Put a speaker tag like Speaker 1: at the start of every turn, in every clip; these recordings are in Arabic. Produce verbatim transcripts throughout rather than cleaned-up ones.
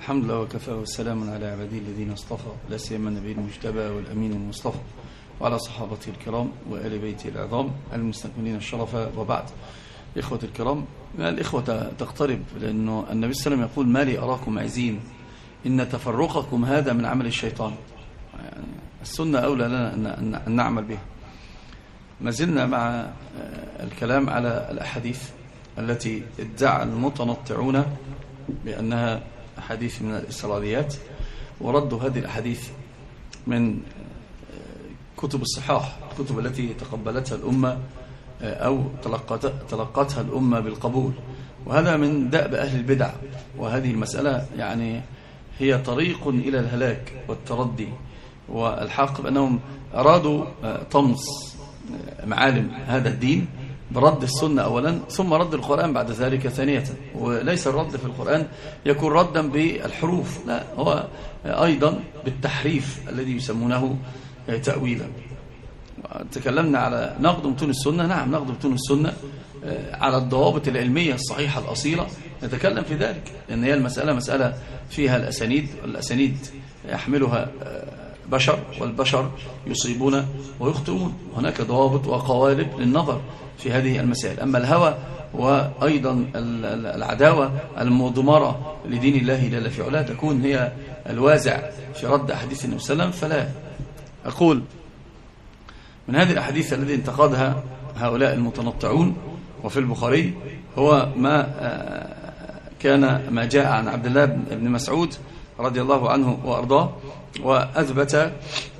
Speaker 1: الحمد لله وكفى والسلام على عباده الذين اصطفى، لا سيما النبي المجتبى والأمين المصطفى، وعلى صحابته الكرام وآل بيته العظام المستكملين الشرف، وبعد. إخوة الكرام، الإخوة تقترب، لأنه النبي صلى الله عليه وسلم يقول: ما لي أراكم عزين إن تفرقكم هذا من عمل الشيطان. يعني السنة أولى لنا أن نعمل بها. ما زلنا مع الكلام على الأحاديث التي ادعى المتنطعون بأنها أحاديث من الإسرائيليات، وردوا هذه الأحاديث من كتب الصحاح، الكتب التي تقبلتها الأمة أو تلقتها الأمة بالقبول. وهذا من دأب أهل البدع، وهذه المسألة يعني هي طريق إلى الهلاك والتردي. والحق بأنهم أرادوا طمس معالم هذا الدين برد السنة أولا، ثم رد القرآن بعد ذلك ثانية. وليس الرد في القرآن يكون ردا بالحروف، لا، هو أيضا بالتحريف الذي يسمونه تأويلا. تكلمنا على نقد متون السنة، نعم نقد متون السنة على الضوابط العلمية الصحيحة الأصيلة، نتكلم في ذلك، لأن هي المسألة مسألة فيها الأسانيد، الأسانيد يحملها بشر، والبشر يصيبون ويخطئون، هناك ضوابط وقوالب للنظر في هذه المسائل. أما الهوى وأيضا العداوة المضمرة لدين الله جل في علاه تكون هي الوازع في رد أحاديث النبي صلى الله عليه وسلم. فلا أقول من هذه الأحاديث التي انتقدها هؤلاء المتنطعون وفي البخاري هو ما كان ما جاء عن عبد الله بن مسعود رضي الله عنه وأرضاه، وأثبت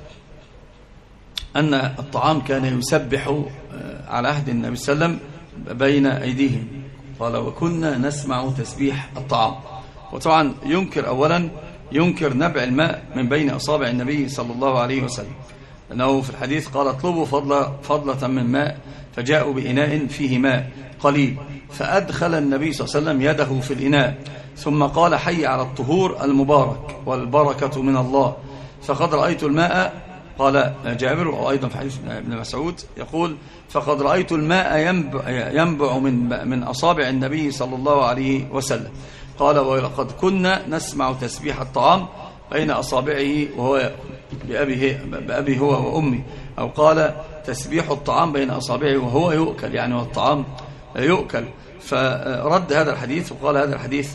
Speaker 1: أن الطعام كان يسبح على عهد النبي صلى الله عليه وسلم بين أيديهم. قال: وكنا نسمع تسبيح الطعام. وطبعا ينكر أولا ينكر نبع الماء من بين أصابع النبي صلى الله عليه وسلم، لأنه في الحديث قال: اطلبوا فضلة, فضلة من ماء، فجاءوا بإناء فيه ماء قليل، فأدخل النبي صلى الله عليه وسلم يده في الإناء، ثم قال: حي على الطهور المبارك والبركة من الله، فقد رأيت الماء. قال جابر، أو أيضا في حديث ابن مسعود يقول: فقد رأيت الماء ينبع من من أصابع النبي صلى الله عليه وسلم. قال: ولقد كنا نسمع تسبيح الطعام بين أصابعه وهو يأكل، بأبي, بأبي هو وأمي. أو قال: تسبيح الطعام بين أصابعه وهو يؤكل، يعني والطعام يؤكل. فرد هذا الحديث وقال: هذا الحديث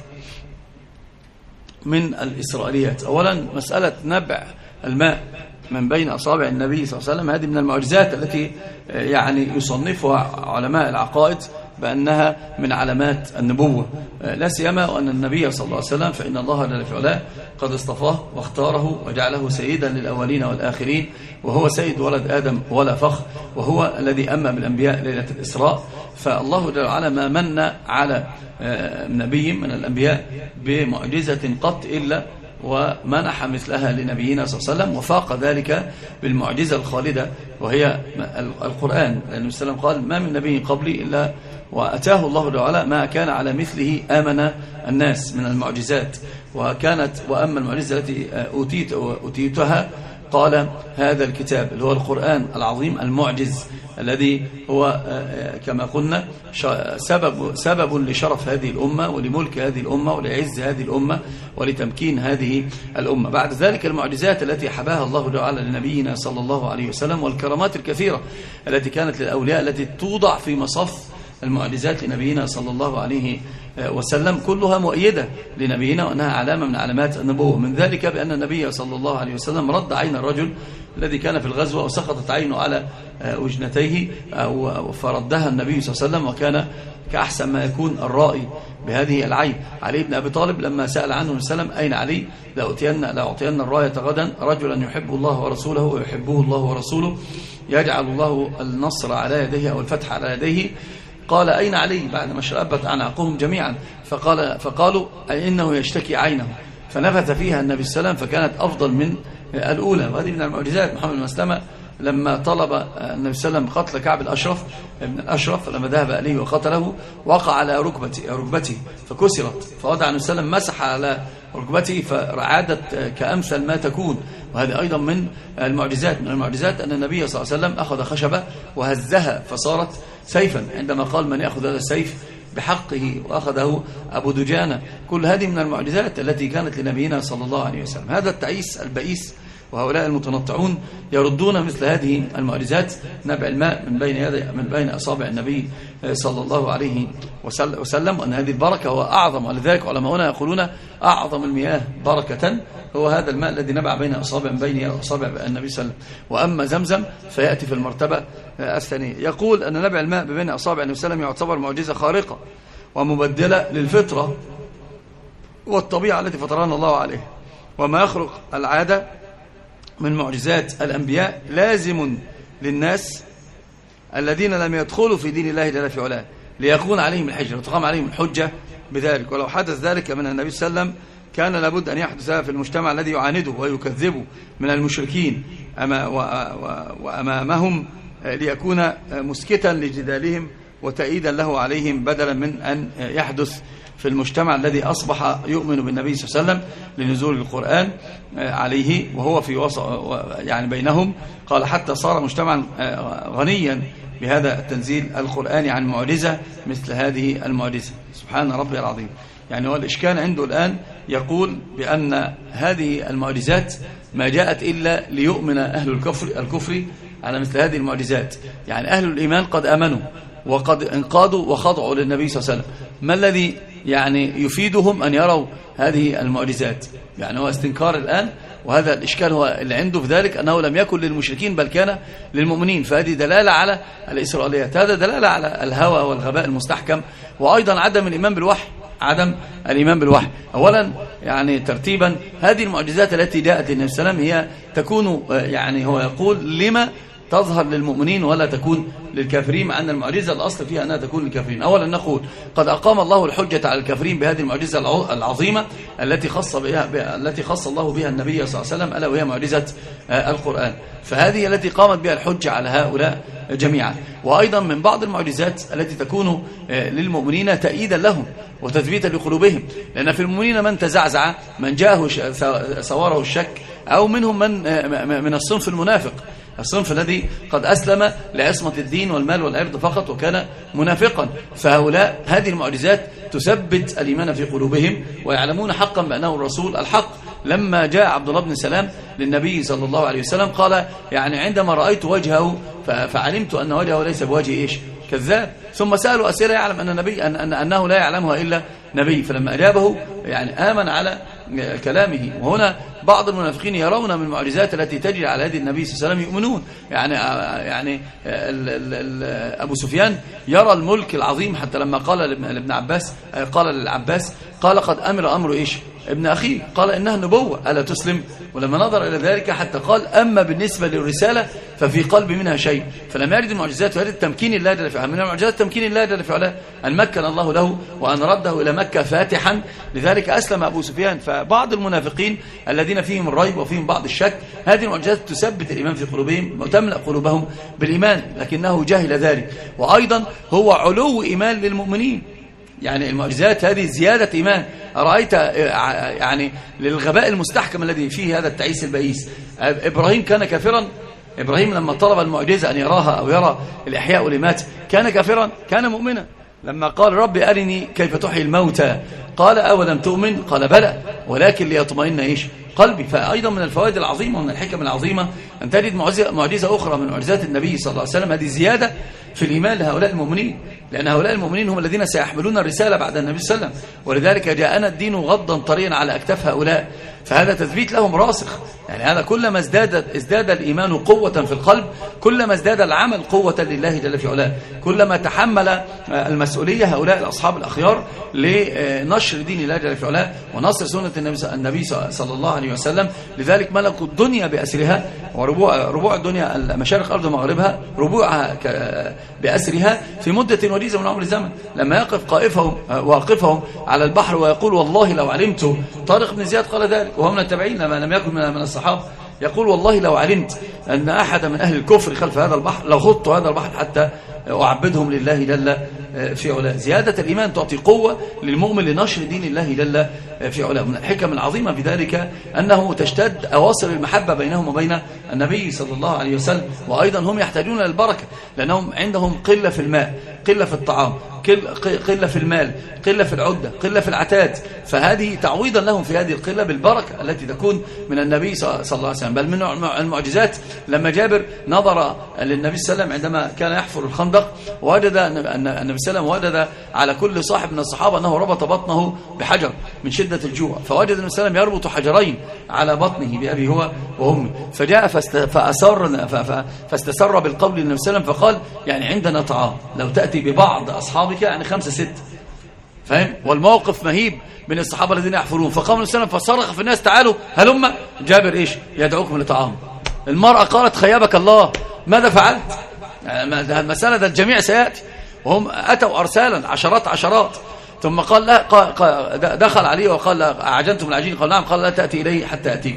Speaker 1: من الإسرائيليات. أولا مسألة نبع الماء من بين أصابع النبي صلى الله عليه وسلم هذه من المعجزات التي يعني يصنفها علماء العقائد بأنها من علامات النبوة، لا سيما وأن النبي صلى الله عليه وسلم فإن الله جل في علاه قد اصطفاه واختاره وجعله سيدا للأولين والآخرين، وهو سيد ولد آدم ولا فخر، وهو الذي أمم بالأنبياء ليلة الإسراء. فالله جل وعلا ما من على نبي من الأنبياء بمعجزة قط إلا ومنح مثلها لنبينا صلى الله عليه وسلم، وفاق ذلك بالمعجزة الخالدة وهي القرآن. لأن النبي صلى الله عليه وسلم قال: ما من نبي قبلي إلا وأتاه الله تعالى ما كان على مثله آمن الناس من المعجزات. وكانت وأما المعجزة التي أوتيت أوتيتها قال: هذا الكتاب اللي هو القرآن العظيم المعجز الذي هو كما قلنا سبب سبب لشرف هذه الأمة ولملك هذه الأمة ولعز هذه الأمة ولتمكين هذه الأمة. بعد ذلك المعجزات التي حباها الله تعالى لنبينا صلى الله عليه وسلم، والكرامات الكثيرة التي كانت للأولياء التي توضع في مصف المعجزات لنبينا صلى الله عليه وسلم، كلها مؤيدة لنبينا وأنها علامة من علامات النبوة. من ذلك بأن النبي صلى الله عليه وسلم رد عين الرجل الذي كان في الغزوة وسقطت عينه على وجنتيه، فردها النبي صلى الله عليه وسلم، وكان كأحسن ما يكون الرائي بهذه العين. علي بن أبي طالب لما سأل عنه النبي صلى الله عليه وسلم: أين علي؟ لأعطين لأعطين الراية غدا رجلا يحب الله ورسوله ويحبه الله ورسوله، يجعل الله النصر على يديه أو الفتح على يديه. قال: أين علي؟ بعد ما شربت أعناقهم جميعا، فقال فقالوا: إنه يشتكي عينه، فنفث فيها النبي صلى الله عليه وسلم فكانت أفضل من الأولى. وهذه من المعجزات. محمد بن مسلمة لما طلب النبي صلى الله عليه وسلم قتل كعب الأشرف ابن الأشرف، فلما ذهب إليه وقتله وقع على ركبته ركبته فكسرت، فوضع النبي صلى الله عليه وسلم مسح على ركبته فعادت كأمثل ما تكون. وهذه أيضا من المعجزات. من المعجزات أن النبي صلى الله عليه وسلم أخذ خشبة وهزها فصارت سيفا، عندما قال: من يأخذ هذا السيف بحقه وأخذه أبو دجانة. كل هذه من المعجزات التي كانت لنبينا صلى الله عليه وسلم. هذا التعيس البئيس وهؤلاء المتنطعون يردون مثل هذه المعجزات، نبع الماء من بين يدي من بين أصابع النبي صلى الله عليه وسلم، وأن هذه البركة هو أعظم، ولذلك علماؤنا يقولون أعظم المياه بركة هو هذا الماء الذي نبع بين أصابع بين أصابع النبي صلى الله عليه وسلم. وأما زمزم فيأتي في المرتبة الثانية. يقول أن نبع الماء بين أصابع النبي صلى الله عليه وسلم يعتبر معجزة خارقة ومبدلة للفطرة والطبيعة التي فطرنا الله عليها، وما يخرق العادة من معجزات الأنبياء لازم للناس الذين لم يدخلوا في دين الله جل في علاه ليكون عليهم الحجة وتقام عليهم الحجة بذلك. ولو حدث ذلك من النبي صلى الله عليه وسلم كان لابد أن يحدث في المجتمع الذي يعانده ويكذبه من المشركين وأمامهم ليكون مسكتا لجدالهم وتأييدا له عليهم، بدلا من أن يحدث في المجتمع الذي أصبح يؤمن بالنبي صلى الله عليه وسلم لنزول القرآن عليه وهو في وسط يعني بينهم. قال حتى صار مجتمعا غنيا بهذا التنزيل القرآني عن معجزة مثل هذه المعجزة. سبحان ربي العظيم. يعني هو الإشكال عنده الآن يقول بأن هذه المعجزات ما جاءت إلا ليؤمن أهل الكفر, الكفر على مثل هذه المعجزات. يعني أهل الإيمان قد آمنوا وقد انقادوا وخضعوا للنبي صلى الله عليه وسلم، ما الذي يعني يفيدهم أن يروا هذه المعجزات؟ يعني هو استنكار الآن، وهذا الإشكال هو اللي عنده في ذلك أنه لم يكن للمشركين بل كان للمؤمنين. فهذه دلالة على الإسرائيليات، هذا دلالة على الهوى والغباء المستحكم، وأيضا عدم الإيمان بالوحي عدم الإيمان بالوحي. أولا يعني ترتيبا هذه المعجزات التي جاءت للنبي صلى الله عليه وسلم هي تكون يعني هو يقول لما تظهر للمؤمنين ولا تكون للكافرين، مع أن المعجزة الأصل فيها أنها تكون للكافرين. أولا نقول قد أقام الله الحجة على الكافرين بهذه المعجزة العظيمة التي خص بها التي خص الله بها النبي صلى الله عليه وسلم، ألا وهي معجزة القرآن. فهذه التي قامت بها الحجة على هؤلاء جميعا. وأيضا من بعض المعجزات التي تكون للمؤمنين تأييدا لهم وتثبيتا لقلوبهم، لأن في المؤمنين من تزعزع، من جاءه سواره الشك، أو منهم من من الصنف المنافق، الصنف الذي قد أسلم لعصمة الدين والمال والعرض فقط وكان منافقا. فهؤلاء هذه المعجزات تثبت الإيمان في قلوبهم ويعلمون حقا بأنه الرسول الحق. لما جاء عبد الله بن سلام للنبي صلى الله عليه وسلم قال يعني عندما رأيت وجهه فعلمت أن وجهه ليس بوجه إيش كذاب، ثم سألوا أسئلة يعلم أن النبي أن أن أنه لا يعلمها إلا نبي، فلما أجابه يعني آمن على كلامه. وهنا بعض المنافقين يرون من المعجزات التي تجري على يد النبي صلى الله عليه وسلم يؤمنون. يعني يعني ال ال ال أبو سفيان يرى الملك العظيم، حتى لما قال لابن عباس قال للعباس قال قد أمر أمر إيش ابن أخيه، قال إنها النبوة ألا تسلم؟ ولما نظر إلى ذلك حتى قال أما بالنسبة للرسالة ففي قلب منها شيء. فلم يرد المعجزات وهذه التمكين الله جل وعلا. من المعجزات تمكين الله جل وعلا أن مكن الله له وأن رده إلى مكة فاتحا، لذلك أسلم أبو سفيان. فبعض المنافقين الذين فيهم الريب وفيهم بعض الشك هذه المعجزات تثبت الإيمان في قلوبهم وتملأ قلوبهم بالإيمان، لكنه جاهل ذلك. وأيضا هو علو إيمان للمؤمنين، يعني المعجزات هذه زيادة إيمان. رأيت يعني للغباء المستحكم الذي فيه هذا التعيس البئيس. إبراهيم كان كافرا، إبراهيم لما طلب المعجزة أن يراها أو يرى الإحياء لمات كان كافرا كان مؤمنا. لما قال ربي أرني كيف تحيي الموتى قال أولم تؤمن قال بلى ولكن ليطمئن إيش قلبي. فأيضا من الفوائد العظيمة ومن الحكم العظيمة أن تجد معجزة أخرى من معجزات النبي صلى الله عليه وسلم، هذه زيادة في الإيمان لهؤلاء المؤمنين، لأن هؤلاء المؤمنين هم الذين سيحملون الرسالة بعد النبي صلى الله عليه وسلم، ولذلك جاءنا الدين غضا طريا على أكتاف هؤلاء. فهذا تثبيت لهم راسخ. يعني هذا كلما ازداد ازداد الإيمان قوة في القلب كلما ازداد العمل قوة لله جل في علاه، كلما تحمل المسؤولية هؤلاء الأصحاب الأخيار لنشر دين الله جل في علاه ونصر سنة النبي صلى الله عليه وسلم. لذلك ملكوا الدنيا بأسرها، وربوع ربوع الدنيا مشارق أرض ومغربها ربوعها بأسرها في مدة وجيزة من عمر الزمن. لما يقف قائفهم واقفهم على البحر ويقول والله لو علمت، طارق بن زياد قال ذلك وهو من التابعين لما لم يكن من الصحابة، يقول والله لو علمت أن أحد من أهل الكفر خلف هذا البحر لخضت هذا البحر حتى أعبدهم لله جل في علاه. زيادة الإيمان تعطي قوة للمؤمن لنشر دين الله جل في علاه. من الحكم العظيمة في ذلك أنه تشتد أواصر المحبة بينهم وبين النبي صلى الله عليه وسلم. وأيضا هم يحتاجون للبركة لأنهم عندهم قلة في الماء، قلة في الطعام، قلة في المال، قلة في العدة، قلة في العتاد، فهذه تعويضا لهم في هذه القلة بالبركة التي تكون من النبي صلى الله عليه وسلم. بل من المعجزات لما جابر نظر للنبي صلى الله عليه وسلم عندما كان يحفر الخندق، ووجد أن النبي صلى الله عليه وسلم وجد على كل صاحب من الصحابة أنه ربط بطنه بحجر من شدة الجوع، فوجد النبي صلى الله عليه وسلم يربط حجرين على بطنه بأبي هو وأمي، فجاء فأسر فاستسر بالقول للنبي صلى الله عليه وسلم فقال يعني عندنا طعام لو تأتي ببعض أصحابك، يعني خمسة ست، فاهم؟ والموقف مهيب من الصحابة الذين يحفرون. فقام النبي صلى الله عليه وسلم فصرخ في الناس تعالوا هلم جابر ايش يدعوكم لطعام. المرأة قالت خيبك الله ماذا فعلت؟ المسألة ده الجميع سيأتي، وهم أتوا أرسالا عشرات عشرات. ثم قال لا قال دخل عليه وقال أعجنتم العجين؟ قال نعم. قال لا تأتي إليه حتى أتيكم،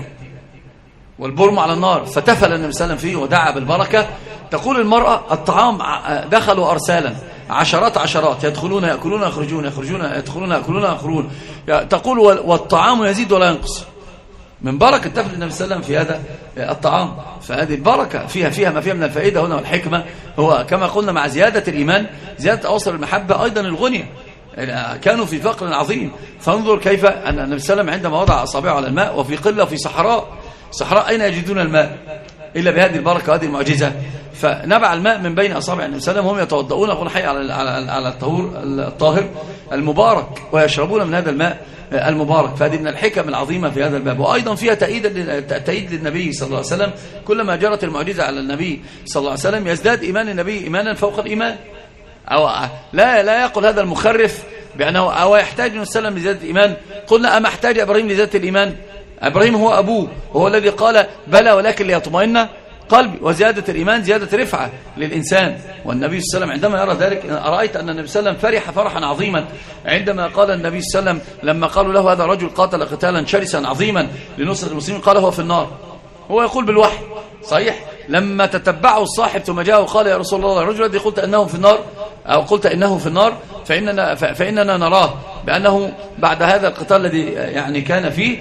Speaker 1: والبرم على النار. فتفل النبي صلى الله عليه وسلم فيه ودعا بالبركة. تقول المرأة الطعام دخلوا أرسالا عشرات عشرات، يدخلون يأكلون يخرجون يخرجون يدخلون يأكلون يخرجون. تقول والطعام يزيد ولا ينقص من بركة تفل النبي صلى الله عليه وسلم في هذا الطعام. فهذه البركة فيها فيها ما فيها من الفائدة هنا والحكمة. هو كما قلنا مع زيادة الإيمان زيادة أوصل المحبة أيضا الغنية. كانوا في فقر عظيم، فانظر كيف أن النبي صلى الله عليه وسلم عندما وضع أصابعه على الماء وفي قلة وفي صحراء، صحراء أين يجدون الماء إلا بهذه البركة وهذه المعجزة؟ فنبع الماء من بين أصابع النبي صلى الله عليه وسلم، هم يتوضؤون يقول حي على على الطهور الطاهر المبارك، ويشربون من هذا الماء المبارك. فهذه من الحكم العظيمة في هذا الباب. وأيضا فيها تأييد للنبي صلى الله عليه وسلم. كلما جرت المعجزة على النبي صلى الله عليه وسلم يزداد إيمان النبي إيمانا فوق الإيمان. أو لا لا يقول هذا المخرف بأنه أو يحتاج النبي صلى الله عليه وسلم لزيادة الإيمان. قلنا أما احتاج إبراهيم لزيادة الإيمان؟ إبراهيم هو أبوه، وهو الذي قال بلى ولكن ليطمئن قلبي. وزيادة الإيمان زيادة رفعة للإنسان. والنبي صلى الله عليه وسلم عندما يرى ذلك، أرأيت أن النبي صلى الله عليه وسلم فرح فرحا عظيما عندما قال النبي صلى الله عليه وسلم لما قالوا له هذا رجل قاتل قتالا شرسا عظيما لنصرة المسلمين، قال هو في النار. هو يقول بالوحي صحيح. لما تتبعوا الصاحب ثم جاء وقال يا رسول الله الرجل الذي قلت أنه في النار أو قلت إنه في النار فإننا, فإننا نراه بأنه بعد هذا القتال الذي يعني كان فيه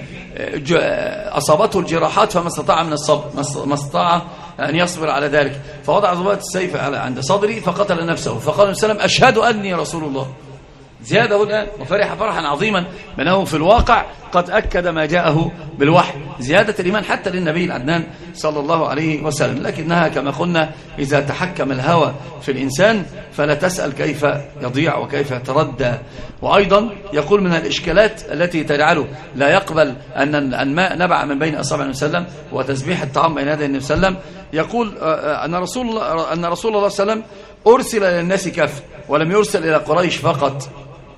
Speaker 1: أصابته الجراحات فما استطاع من الصبر، ما استطاع أن يصبر على ذلك، فوضع ضباط السيف عند صدري فقتل نفسه. فقال النبي صلى الله عليه وسلم أشهد أني رسول الله. زيادة الآن وفرح فرحا عظيما بأنه في الواقع قد أكد ما جاءه بالوحي. زيادة الإيمان حتى للنبي العدنان صلى الله عليه وسلم. لكنها كما قلنا إذا تحكم الهوى في الإنسان فلا تسأل كيف يضيع وكيف يتردى. وأيضا يقول من الإشكالات التي تجعله لا يقبل أن الماء نبع من بين أصابع النبي صلى الله عليه وسلم وتسبيح الطعام بين يدي النبي صلى الله عليه وسلم، يقول أن رسول الله أن رسول الله صلى الله عليه وسلم أرسل إلى الناس كافة ولم يرسل إلى قريش فقط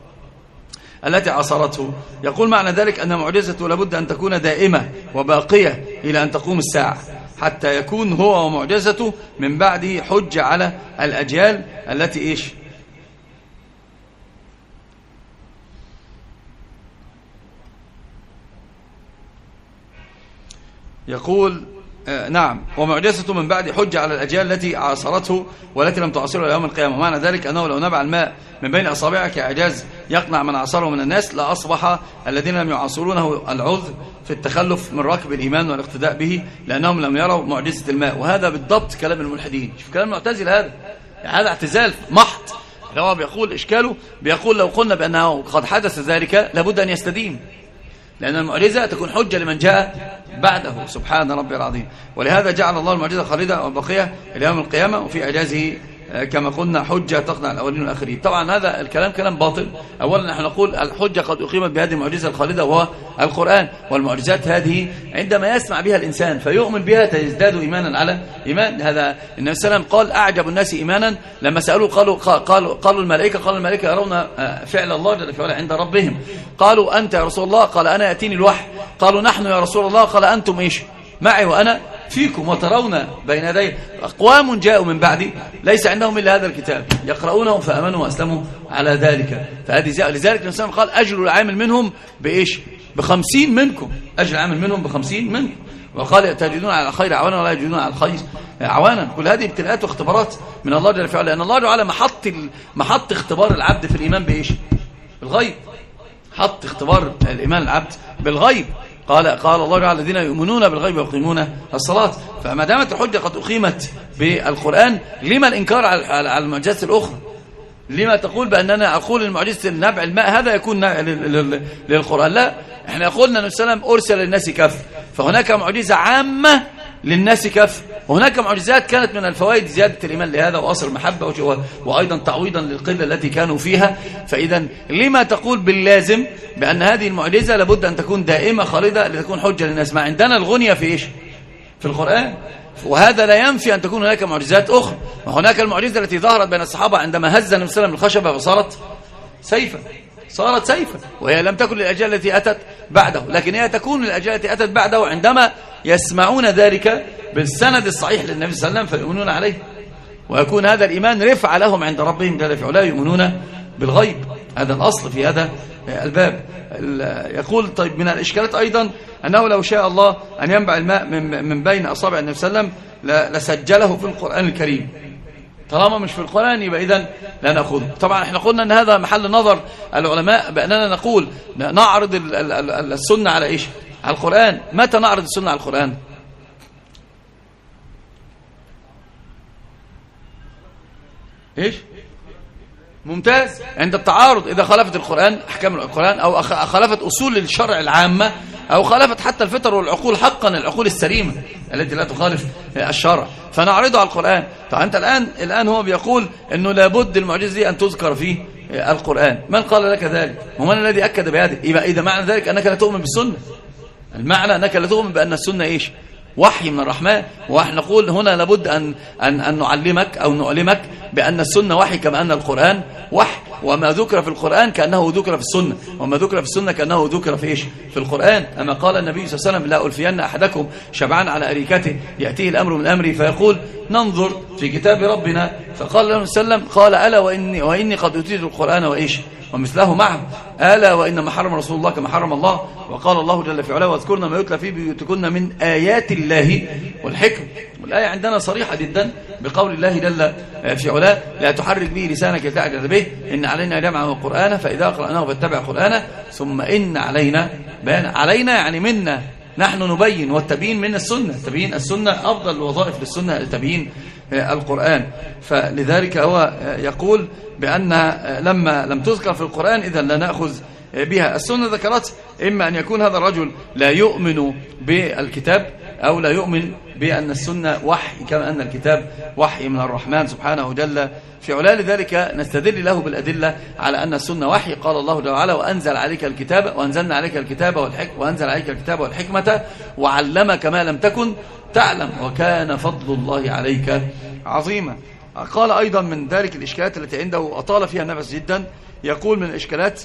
Speaker 1: التي عصرته. يقول معنى ذلك أن معجزته لابد أن تكون دائمة وباقية إلى أن تقوم الساعة، حتى يكون هو ومعجزته من بعده حجة على الأجيال التي إيش يقول آه نعم ومعجزته من بعد حجة على الأجيال التي عاصرته والتي لم تعاصره إلى يوم القيامة. معنى ذلك أنه لو نبع الماء من بين أصابعك إعجاز يقنع من عاصره من الناس لأصبح الذين لم يعاصرونه العذر في التخلف من ركب الإيمان والاقتداء به لأنهم لم يروا معجزة الماء. وهذا بالضبط كلام الملحدين. شوف كلام المعتزل هذا، يعني هذا اعتزال محض. هو بيقول إشكاله بيقول لو قلنا بأنه قد حدث ذلك لابد أن يستديم، لأن المعجزة تكون حجة لمن جاء بعده. سبحان ربي العظيم. ولهذا جعل الله المعجزة خالدة وبقية إلى يوم القيامة، وفي إعجازه كما قلنا حجة تقنع الأولين والآخرين. طبعا هذا الكلام كلام باطل. أولا نحن نقول الحجة قد أقيمت بهذه المعجزة الخالدة وهو القرآن. والمعجزات هذه عندما يسمع بها الإنسان فيؤمن بها تزداد إيمانا على إيمان. هذا النبي صلى الله عليه وسلم قال أعجب الناس إيمانا لما سألوا قالوا قالوا قالوا الملائكة قالوا الملائكة يرون فعل الله جل وعلا عند ربهم. قالوا أنت يا رسول الله؟ قال أنا يأتيني الوحي. قالوا نحن يا رسول الله؟ قال أنتم إيش معي وأنا فيكم وترون بين يدي. أقوام جاءوا من بعدي ليس عندهم إلا هذا الكتاب يقرؤونه فأمنوا وأسلموا على ذلك. فهذه زي... لذلك الإنسان قال أجل العامل منهم بإيش بخمسين منكم. أجل العامل منهم بخمسين منكم. وقال تجدون على الخير عوانا ولا يجدون على الخير عوانا. كل هذه ابتلاءات واختبارات من الله جل وعلا، لأن الله جل وعلا محط محط اختبار العبد في الإيمان بإيش بالغيب. حط اختبار الإيمان العبد بالغيب. قال قال الله تعالى الذين يؤمنون بالغيب ويقيمون الصلاة. فما دامت الحجة قد أقيمت بالقرآن، لما الإنكار على المعجزات الأخرى؟ لما تقول بأننا أقول المعجزة نبع الماء هذا يكون للقرآن؟ لا، احنا قلنا أن السلام أرسل للناس كافة، فهناك معجزة عامة للناس كافة، وهناك معجزات كانت من الفوائد زيادة الإيمان لهذا وأصل المحبة وأيضا تعويضا للقلة التي كانوا فيها. فإذا لما تقول باللازم بأن هذه المعجزة لابد أن تكون دائمة خالدة لتكون حجة للناس؟ ما عندنا الغنية في إيش؟ في القرآن. وهذا لا ينفي أن تكون هناك معجزات أخرى. وهناك المعجزة التي ظهرت بين الصحابة عندما هز النبي صلى الله عليه وسلم الخشبة فصارت سيفا، صارت سيفا، وهي لم تكن للأجيال التي أتت بعده، لكن هي تكون للأجيال التي أتت بعده عندما يسمعون ذلك بالسند الصحيح للنبي صلى الله عليه وسلم فيؤمنون عليه، ويكون هذا الإيمان رفع لهم عند ربهم جل في علاه، يؤمنون بالغيب. هذا الأصل في هذا الباب. يقول طيب من الإشكالات أيضا أنه لو شاء الله أن ينبع الماء من بين أصابع النبي صلى الله عليه وسلم لسجله في القرآن الكريم. طالما مش في القرآن يبقى إذن لا نأخذه. طبعا احنا قلنا أن هذا محل نظر العلماء، بأننا نقول نعرض السنة على إيش؟ على القرآن. متى نعرض السنة على القرآن؟ إيش؟ ممتاز. عند التعارض، إذا خالفت القرآن أحكام القرآن، أو خالفت أصول الشرع العامة، أو خالفت حتى الفطر والعقول حقا، العقول السليمة التي لا تخالف الشرع، فنعرضه على القرآن. طبعا أنت الآن الآن هو بيقول أنه لابد المعجزة دي أن تذكر في القرآن. من قال لك ذلك؟ ومن الذي أكد بهذا؟ يبقى إذا معنى ذلك أنك لا تؤمن بالسنة. المعنى أنك لا تؤمن بأن السنة إيش؟ وحي من الرحمن. ونحن نقول هنا لابد أن, أن, أن نعلمك أو نعلمك بأن السنة وحي كما أن القرآن وحي، وما ذكر في القرآن كأنه ذكر في السنة، وما ذكر في السنة كأنه ذكر في إيش؟ في القرآن. أما قال النبي صلى الله عليه وسلم لا ألفين أحدكم شبعان على أريكته يأتيه الأمر من أمري فيقول ننظر في كتاب ربنا، فقال له صلى الله عليه وسلم قال ألا وإني, وإني قد أتيت القرآن وإيش ومثله معه، ألا وإن ما حرم رسول الله كما حرم الله، وقال الله جل في علاه واذكرن ما يتلى في بيوتكن من آيات الله والحكم. والآية عندنا صريحة جدا بقول الله جل في علاه لا تحرك به لسانك لتعجل به إن علينا جمعه وقرآنه فإذا قرأناه فاتبع قرآنه ثم إن علينا بيان. علينا يعني منا نحن نبين، والتبيين من السنة، تبيين السنة أفضل الوظائف للسنة تبيين القرآن. فلذلك هو يقول بأن لما لم تذكر في القرآن إذن لا نأخذ بها. السنة ذكرت إما أن يكون هذا الرجل لا يؤمن بالكتاب، أو لا يؤمن بأن السنة وحي كما أن الكتاب وحي من الرحمن سبحانه جل في علاه. لذلك نستدل له بالأدلة على أن السنة وحي. قال الله جل وعلا وأنزل عليك الكتاب وأنزلنا عليك الكتاب والحكمة وأنزل عليك الكتاب والحكمة وعلمك ما لم تكن تعلم وكان فضل الله عليك عظيما. قال أيضا من ذلك الإشكالات التي عنده أطال فيها النفس جدا، يقول من الإشكالات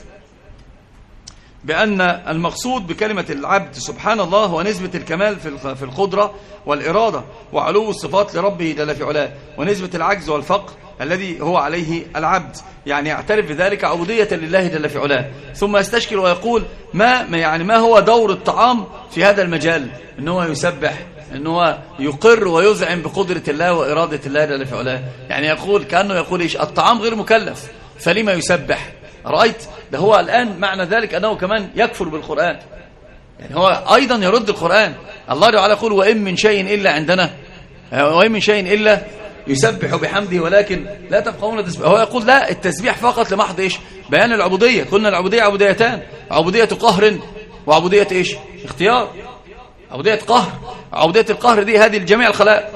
Speaker 1: بأن المقصود بكلمة العبد سبحان الله هو نسبة الكمال في القدرة والإرادة وعلو الصفات لربه جل في علاه، ونسبة العجز والفقر الذي هو عليه العبد، يعني يعترف بذلك عبودية لله جل في علاه. ثم يستشكل ويقول ما يعني ما هو دور الطعام في هذا المجال؟ إن هو يسبح، إن هو يقر ويزعم بقدرة الله وإرادة الله جل في علاه. يعني يقول كأنه يقول إيش؟ الطعام غير مكلف فلما يسبح؟ رأيت؟ ده هو الآن معنى ذلك أنه كمان يكفر بالقرآن، يعني هو أيضا يرد القرآن. الله تعالى يقول وإن من شيء إلا عندنا وإن من شيء إلا يسبح بحمده ولكن لا تفقهون تسبيحه. هو يقول لا، التسبيح فقط لمحض إيش؟ بيان العبودية. قلنا العبودية عبوديتان، عبودية قهر وعبودية إيش؟ اختيار. عبودية قهر، عبودية القهر دي هذه لجميع الخلائق،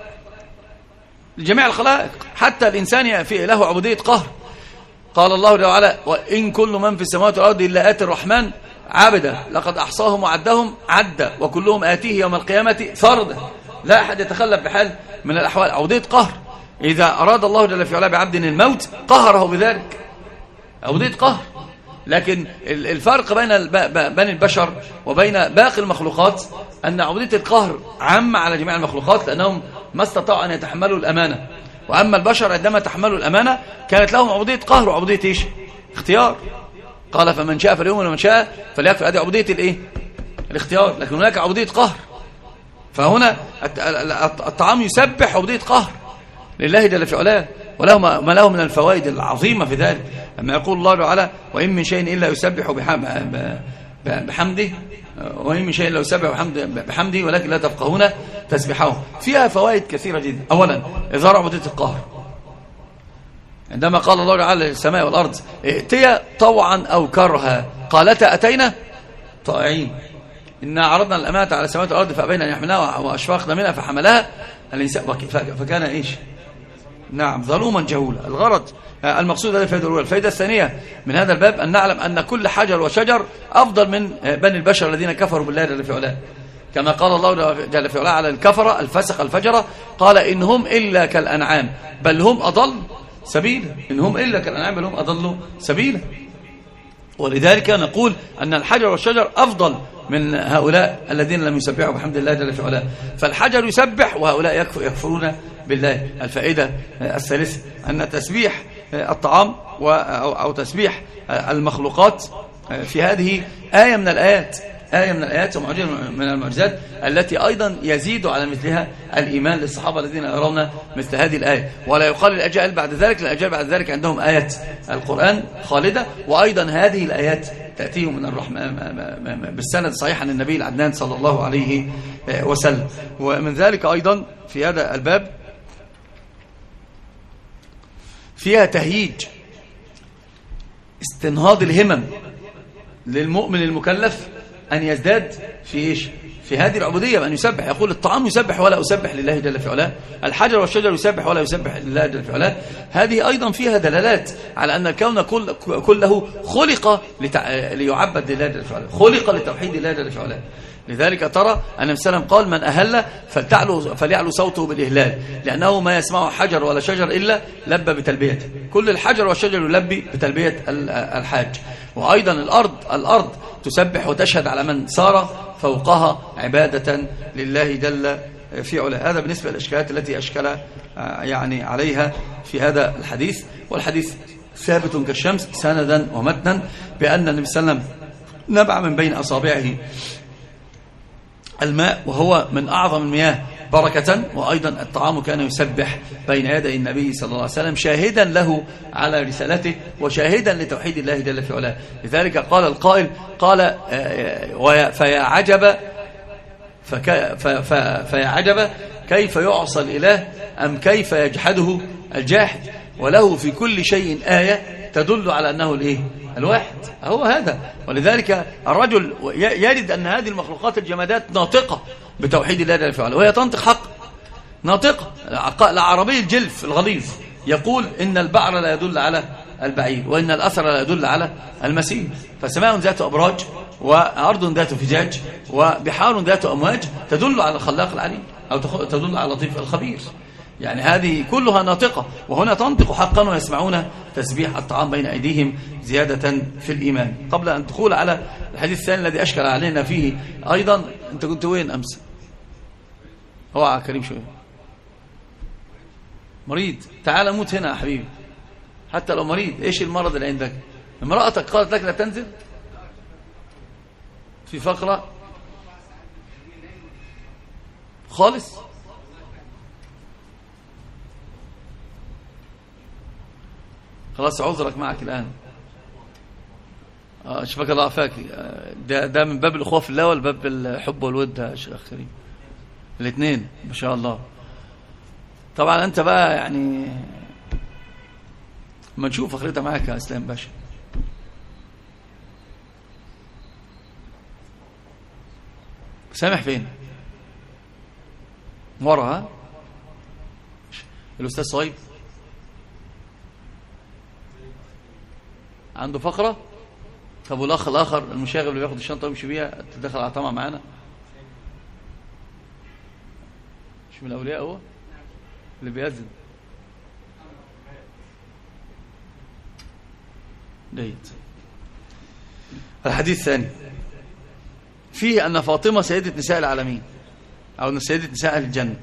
Speaker 1: لجميع الخلائق، حتى الإنسان في له عبودية قهر. قال الله تعالى وإن كل من في السماوات والأرض إلا آتي الرحمن عبدا لقد أحصاهم وعدهم عدا وكلهم آتيه يوم القيامة فردا. لا أحد يتخلف بحال من الأحوال. عبودية قهر، إذا أراد الله جل في علاه بعبد الموت قهره بذلك، عبودية قهر. لكن الفرق بين بين البشر وبين باقي المخلوقات أن عبودية القهر عامة على جميع المخلوقات لأنهم ما استطاعوا أن يتحملوا الأمانة، وأما البشر عندما تحملوا الأمانة كانت لهم عبودية قهر وعبودية إيش؟ اختيار. قال فمن شاء فليؤمن ومن شاء فليكفر. هذه عبودية الإيه؟ الاختيار. لكن هناك عبودية قهر. فهنا الطعام يسبح عبودية قهر لله جل في علاه. وله ما له من الفوائد العظيمة في ذلك، لما يقول الله تعالى وإن من شيء إلا يسبح بحمده وإن من شيء إلا يسبح بحمده ولكن لا تفقهون تسبحه. فيها فوائد كثيرة جدا. أولا إظهار عبودية القهر، عندما قال الله تعالى للسماء والأرض ائتيا طوعا أو كرها قالتا أتينا طائعين إنا عرضنا الأمانة على السماوات والأرض فأبينا أن يحملناها وأشفقنا منها فحملها الإنسان فكان إيش؟ نعم ظلوما جهولا. الغرض المقصود هذه الفائدة الأولى. الفائدة الثانية من هذا الباب أن نعلم أن كل حجر وشجر أفضل من بني البشر الذين كفروا بالله جل في علاه، كما قال الله جل في علاه على الكفرة الفسق الفجرة قال إن هم إلا كالأنعام بل هم أضل سبيلا، إن هم إلا كالأنعام بل هم أضل سبيلا. ولذلك نقول أن الحجر والشجر أفضل من هؤلاء الذين لم يسبحوا بحمد الله جل في علاه. فالحجر يسبح وهؤلاء يكفرون بالله. الفائدة الثالثة أن تسبيح الطعام أو تسبيح المخلوقات في هذه آية من الآيات آية من الآيات ومعجزة من المعجزات التي أيضا يزيد على مثلها الإيمان للصحابة الذين يرون مثل هذه الآية. ولا يقال الأجيال بعد ذلك، الأجيال بعد ذلك عندهم آيات القرآن خالدة، وأيضا هذه الآيات تأتيهم من الرحمن بالسند صحيح عن النبي العدنان صلى الله عليه وسلم. ومن ذلك أيضا في هذا الباب فيها تهييج استنهاض الهمم للمؤمن المكلف أن يزداد في إيش؟ في هذه العبودية بأن يسبح. يقول الطعام يسبح ولا أسبح لله جل في علاه، الحجر والشجر يسبح ولا يسبح لله جل في علاه. هذه أيضا فيها دلالات على أن الكون كل كله خلق لتع... ليعبد لله جل في علاه، خلق لتوحيد الله جل في علاه. لذلك ترى أن النبي صلى الله عليه وسلم قال من أهل فلتعلو فليعلو صوته بالإهلال، لأنه ما يسمع حجر ولا شجر إلا لبى بتلبيته. كل الحجر والشجر يلبي بتلبية الحاج. وأيضا الأرض الأرض تسبح وتشهد على من سار فوقها عبادة لله جل في علاه. هذا بالنسبة للإشكالات التي أشكل يعني عليها في هذا الحديث. والحديث ثابت كالشمس سندا ومتنا بأن النبي صلى الله عليه وسلم نبع من بين أصابعه الماء وهو من أعظم المياه بركة، وأيضا الطعام كان يسبح بين يدي النبي صلى الله عليه وسلم شاهدا له على رسالته وشاهدا لتوحيد الله جل في علاه. لذلك قال القائل قال فيا عجب فيا عجب كيف يعصى الإله أم كيف يجحده الجاحد، وله في كل شيء آية تدل على أنه الإيه؟ الواحد. هو هذا. ولذلك الرجل يجد أن هذه المخلوقات الجمادات ناطقة بتوحيد الله جل في علاه، وهي تنطق حق ناطقة. العربي الجلف الغليظ يقول إن البعر لا يدل على البعير وإن الأثر لا يدل على المسير، فسماء ذات أبراج وأرض ذات فجاج وبحار ذات أمواج تدل على الخلاق العليم أو تدل على اللطيف الخبير. يعني هذه كلها ناطقة، وهنا تنطق حقا ويسمعون تسبيح الطعام بين أيديهم زيادة في الإيمان. قبل أن تدخل على الحديث الثاني الذي أشكل علينا فيه أيضا، أنت كنت وين أمس؟ هو كريم شوية مريض، تعال موت هنا يا حبيبي حتى لو مريض. إيش المرض اللي عندك؟ امرأتك قالت لك لا تنزل في فقرة خالص. خلاص عذرك معك الآن. آه شفاك الله عافاك. ده, ده من باب الأخوة في الله ولا باب الحب والود يا شيخ كريم؟ الاثنين ما شاء الله. طبعا أنت بقى يعني ما نشوف آخرتها معك يا إسلام باشا. سامح فين؟ ورا. ها الأستاذ صهيب عنده فقرة. طب والأخ الآخر المشاغب اللي بياخد الشنطة ويمشي بيها تدخل على طمع معانا؟ مش من الأولياء هو اللي بيأذن؟ جيد. الحديث الثاني فيه أن فاطمة سيدة نساء العالمين أو سيدة نساء أهل الجنة.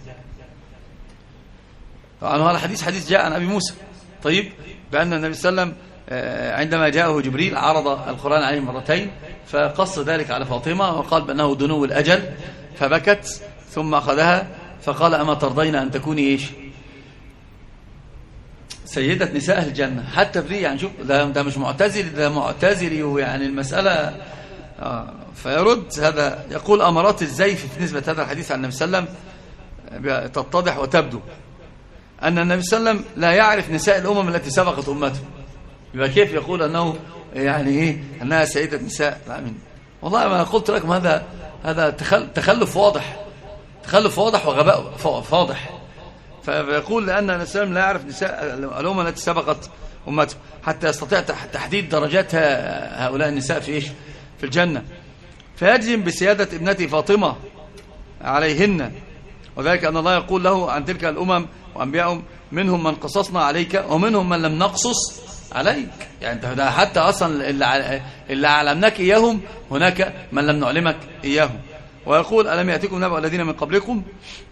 Speaker 1: طبعا هذا الحديث حديث جاء عن أبي موسى طيب بأن النبي صلى الله عليه وسلم عندما جاءه جبريل عرض القرآن عليه مرتين فقص ذلك على فاطمة وقال بأنه دنو الأجل فبكت ثم أخذها فقال أما ترضين أن تكوني إيش سيدة نساء أهل الجنة حتى في يعني شوف ده, ده مش معتزلي ده معتزلي ويعني المسألة آه فيرد هذا يقول أمارات الزيف في نسبة هذا الحديث عن النبي صلى الله عليه وسلم تتضح وتبدو أن النبي صلى الله عليه وسلم لا يعرف نساء الأمم التي سبقت أمته. يبقى كيف يقول أنه يعني إيه أنها سيدة نساء العالمين؟ والله ما قلت لكم هذا هذا تخلف واضح تخلف واضح وغباء فاضح. فيقول لأن النبي صلى الله عليه وسلم لا يعرف نساء الأمم التي سبقت أمته حتى يستطيع تحديد درجات هؤلاء النساء في إيش في الجنة، فيجزم بسيادة ابنته فاطمة عليهن، وذلك أن الله يقول له عن تلك الأمم وأنبيائهم منهم من قصصنا عليك ومنهم من لم نقصص عليك. يعني ده حتى أصلا اللي علمناك إياهم هناك من لم نعلمك إياهم. ويقول ألم يأتكم نبأ الذين من قبلكم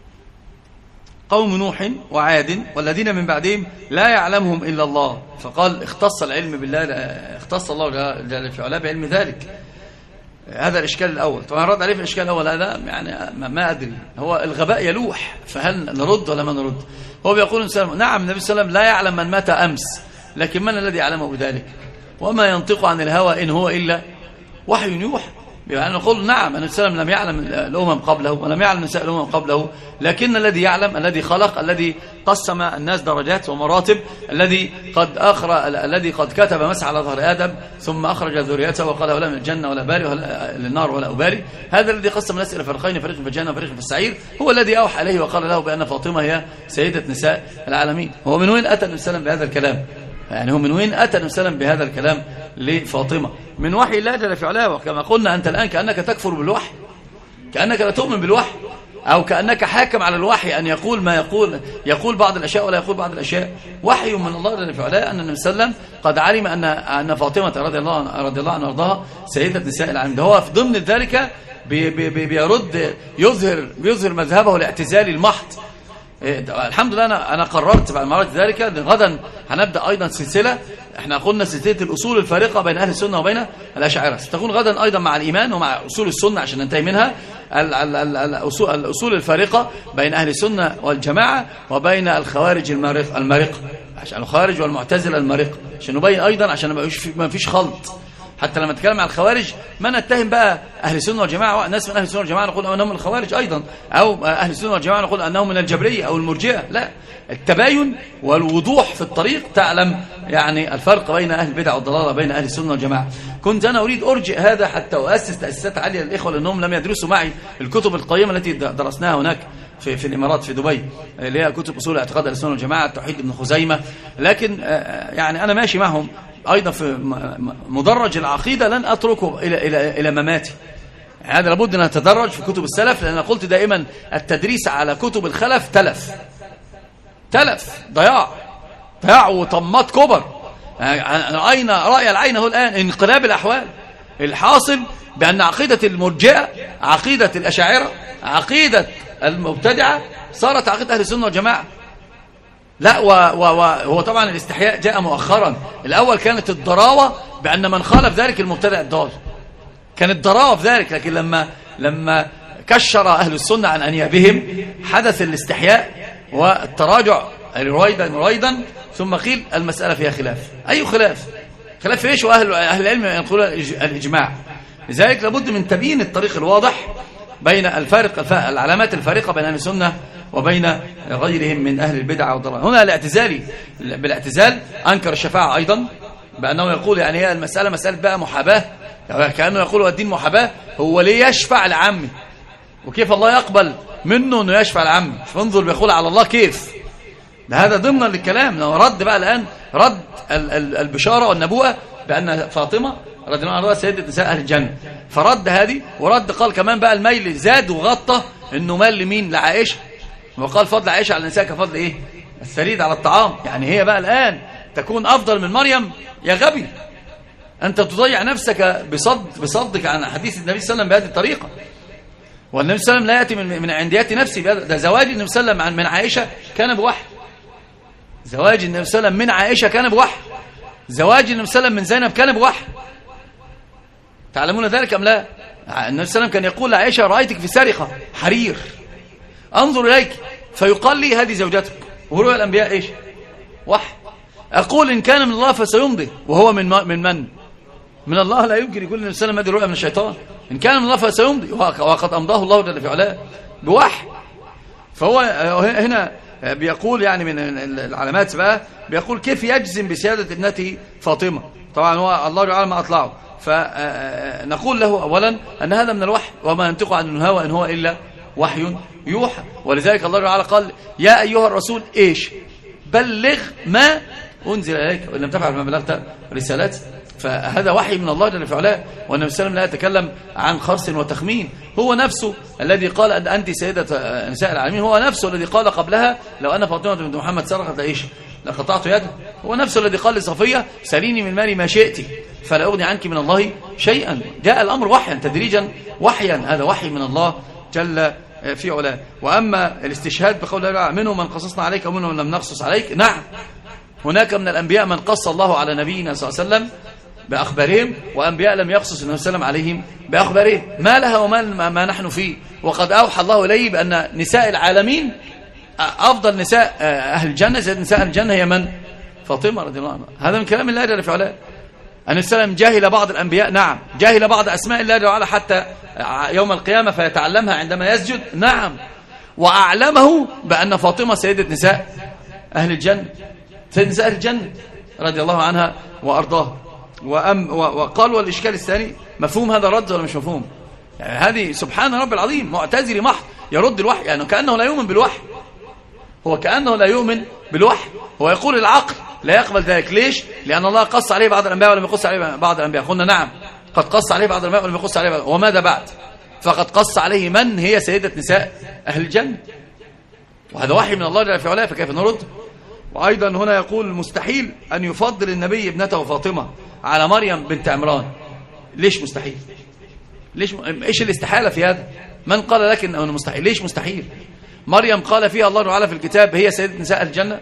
Speaker 1: قوم نوح وعاد والذين من بعدهم لا يعلمهم إلا الله، فقال اختص العلم بالله اختص الله جل في علاه بعلم ذلك. هذا الإشكال الأول. طبعا رد عليه في الإشكال الأول هذا يعني ما أدري، هو الغباء يلوح، فهل نرد ولا ما نرد؟ هو بيقول نعم النبي صلى الله عليه وسلم لا يعلم من مات أمس، لكن من الذي يعلمه بذلك؟ وما ينطق عن الهوى إن هو إلا وحي يوحى. يعني نقول نعم النبي صلى الله عليه وسلم لم يعلم الأمم قبله ولم يعلم نساء الأمم قبله، لكن الذي يعلم الذي خلق الذي قسم الناس درجات ومراتب، الذي قد أخرج الذي قد كتب مسح على ظهر آدم ثم أخرج ذريته وقال ولا من الجنة ولا باري ولا للنار ولا أبالي. هذا الذي قسم الناس إلى فريقين، فريق في الجنة وفريق في السعير، هو الذي أوحى عليه وقال له بأن فاطمة هي سيدة نساء العالمين. هو من وين أتى النبي صلى الله عليه وسلم بهذا الكلام؟ يعني هو من وين أتى النبي صلى الله عليه وسلم بهذا الكلام لفاطمة؟ من وحي الله جل في علاه. وكما قلنا أنت الآن كأنك تكفر بالوحي، كأنك لا تؤمن بالوحي، أو كأنك حاكم على الوحي أن يقول ما يقول يقول بعض الأشياء ولا يقول بعض الأشياء. وحي من الله جل في علاه أن النبي صلى الله عليه وسلم قد علم أن أن فاطمة رضي الله رضي الله عنها وارضاها سيدة نساء العالمين. ده هو في ضمن ذلك بي بي بيرد يظهر بيظهر مذهبه الاعتزالي المحض. الحمد لله أنا أنا قررت بعد ما رأيت ذلك غدا هنبدأ أيضا سلسلة. احنا قلنا سلسلة الأصول الفارقة بين أهل السنة وبين الأشاعرة، ستكون غدا أيضا مع الإيمان ومع أصول السنة عشان ننتهي منها. الأصول, الأصول الفارقة بين أهل السنة والجماعة وبين الخوارج المارقة المارقة عشان الخوارج والمعتزلة المارقة، عشان نبين أيضا عشان ما فيش خلط. حتى لما نتكلم عن الخوارج ما نتهم بقى أهل السنة والجماعة، ناس من أهل السنة والجماعة نقول أنهم من الخوارج أيضا، أو أهل السنة والجماعة نقول أنهم من الجبرية أو المرجئة. لا، التباين والوضوح في الطريق تعلم يعني الفرق بين أهل البدع والضلالة بين أهل السنة والجماعة. كنت أنا أريد أرجئ هذا حتى أؤسس تأسيسات عالية للإخوة لأنهم لم يدرسوا معي الكتب القيمة التي درسناها هناك في, في الإمارات في دبي، اللي هي كتب أصول اعتقاد أهل السنة والجماعة، التوحيد ابن خزيمة. لكن يعني أنا ماشي معهم أيضا في مدرج العقيدة، لن أتركه إلى إلى إلى مماتي. هذا لابد أن نتدرج في كتب السلف، لأن قلت دائما التدريس على كتب الخلف تلف تلف ضياع ضياع وطمات كبر. أين رأي العين هو الآن انقلاب الأحوال الحاصل بأن عقيدة المرجئة، عقيدة الأشاعرة، عقيدة المبتدعة صارت عقيدة أهل السنة والجماعة. لا، وهو طبعا الاستحياء جاء مؤخرا. الأول كانت الضراوة بأن من خالف ذلك المبتدع الضال، كانت ضراوة في ذلك. لكن لما لما كشر أهل السنة عن أنيابهم حدث الاستحياء والتراجع رويدا رويدا، ثم قيل المسألة فيها خلاف. أي خلاف؟ خلاف في إيش؟ وأهل أهل العلم يقولون الإجماع. لذلك لابد من تبيين الطريق الواضح بين الفارق العلامات الفارقة بين أهل السنة وبين غيرهم من أهل البدع والضلال. هنا الاعتزالي بالاعتزال أنكر الشفاعة أيضا، بأنه يقول يعني هي المسألة مسألة بقى محاباة، كأنه يقول الدين محاباة. هو ليه يشفع لعمي؟ وكيف الله يقبل منه أنه يشفع لعمي؟ فانظر بيقول على الله كيف. ده هذا ضمنا للكلام. لو رد بقى الآن رد البشارة والنبوءة بأن فاطمة رضي الله عنها سيدة نساء أهل الجنة، فرد هذه ورد قال كمان بقى الميل زاد وغطى انه مال لمين؟ لعائشة، وقال فضل عائشة على النساء كفضل ايه؟ الثريد على الطعام. يعني هي بقى الآن تكون أفضل من مريم؟ يا غبي، أنت تضيع نفسك بصد بصدك عن حديث النبي صلى الله عليه وسلم بهذه الطريقة. والنبي صلى الله عليه وسلم لا يأتي من, من عنديات نفسي. ده زواج النبي صلى الله عليه وسلم من عائشة كان بوحي، زواج النبي صلى الله عليه وسلم من عائشة كان بوحي، زواج النبي صلى الله عليه وسلم من زينب كان بوحي. تعلمون ذلك أم لا؟ النبي صلى الله عليه وسلم كان يقول لعائشة رأيتك في سرقة حرير أنظر إليك، فيقال لي هذه زوجتك. ورؤيا الأنبياء إيش؟ وحي. أقول إن كان من الله فسيمضي، وهو من من من من الله. لا يمكن يكون النبي صلى الله عليه وسلم هذه رؤيا من الشيطان. إن كان من الله فسيمضي، وقد أمضاه الله جل في علاه بوحي. فهو هنا بيقول يعني من العلامات بقى، بيقول كيف يجزم بسيادة ابنته فاطمة؟ طبعا هو الله تعالى ما أطلعه. فنقول له أولا أن هذا من الوحي، وما ينطق عن الهوى إن هو إلا وحي يوحى. ولذلك الله تعالى قال يا أيها الرسول إيش بلغ ما أنزل إليك وإن لم تفعل ما بلغت رسالته. فهذا وحي من الله جل في علاه. والنبي صلى الله عليه وسلم لا يتكلم عن خرص وتخمين، هو نفسه الذي قال أن أنت سيدة نساء العالمين، هو نفسه الذي قال قبلها لو أن فاطمة بنت محمد سرقت إيش لقطعت يده. هو نفسه الذي قال لصفية سليني من مالي ما شئت فلا أغني عنك من الله شيئا. جاء الأمر وحيا تدريجا وحيا، هذا وحي من الله جل في علاه. وأما الاستشهاد بقول الله منهم من قصصنا عليك ومنهم من لم نقصص عليك، نعم هناك من الأنبياء من قص الله على نبينا صلى الله عليه وسلم بأخبارهم، وأنبياء لم يقصص النبي صلى الله عليه وسلم عليهم بأخبارهم. ما لها وما ما نحن فيه. وقد أوحى الله إليه بأن نساء العالمين أفضل نساء أهل الجنة، سيد نساء أهل الجنة هي من؟ فاطمة رضي الله عنها. هذا من كلام الله جل في علاه. النبي صلى الله عليه وسلم جاهل بعض الأنبياء، نعم جاهل بعض أسماء الله جل وعلا حتى يوم القيامة فيتعلمها عندما يسجد، نعم وأعلمه بأن فاطمة سيدة نساء أهل الجنة، سيدة نساء أهل الجنة رضي الله عنها وأرضاها. وأم وقال والإشكال الثاني مفهوم هذا الرد ولا مش مفهوم؟ يعني هذه سبحان رب العظيم معتزلي محض يرد الوحي، يعني كأنه لا يؤمن بالوحي. هو كأنه لا يؤمن بالوحي. هو يقول العقل لا يقبل ذلك. ليش؟ لأن الله قص عليه بعض الأنبياء ولم يقص عليه بعض الأنبياء. قلنا نعم قد قص عليه بعض الأنبياء ولم يقص عليه بعض. وماذا بعد؟ فقد قص عليه من هي سيدة نساء أهل الجنة، وهذا وحي من الله جل في علاه، فكيف نرد؟ وأيضا هنا يقول مستحيل أن يفضل النبي ابنته فاطمة على مريم بنت عمران. ليش مستحيل؟ ليش م... إيش الاستحالة في هذا؟ من قال لك أنه مستحيل؟ ليش مستحيل؟ مريم قال فيها الله تعالى في الكتاب هي سيدة نساء الجنة،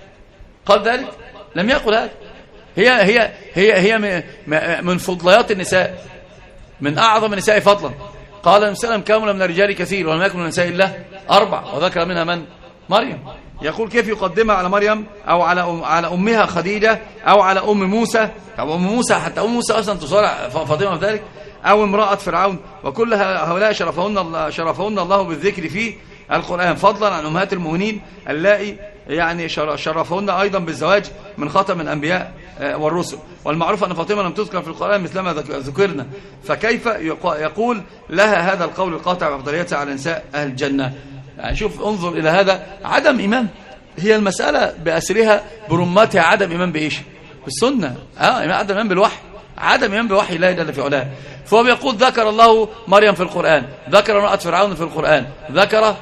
Speaker 1: قال ذلك؟ لم يقل هذا. هي هي هي هي من فضليات النساء، من أعظم النساء فضلا. قال النبي صلى الله عليه وسلم كامل من الرجال كثير ولم يكن من النساء إلا أربع، وذكر منها من؟ مريم. يقول كيف يقدمها على مريم أو على أم على أمها خديجة أو على أم موسى؟ أو أم موسى، حتى أم موسى أصلا تصارع فاطمة في ذلك، أو امرأة فرعون. وكل هؤلاء شرفهن الله شرفهن الله بالذكر في القرآن، فضلا عن أمهات المؤمنين اللائي يعني شرفهن أيضا بالزواج من خاتم الأنبياء والرسل. والمعروف أن فاطمة لم تذكر في القرآن مثلما ذكرنا، فكيف يقول لها هذا القول القاطع بأفضليتها على نساء أهل الجنة؟ يعني شوف انظر إلى هذا عدم إيمان. هي المسألة بأسرها برمتها عدم إيمان بإيش؟ بالسنة. آه عدم إيمان بالوحي، عدم إيمان بوحي الله جل في علاه. فهو بيقول ذكر الله مريم في القرآن، ذكر امرأة فرعون في القرآن، ذكر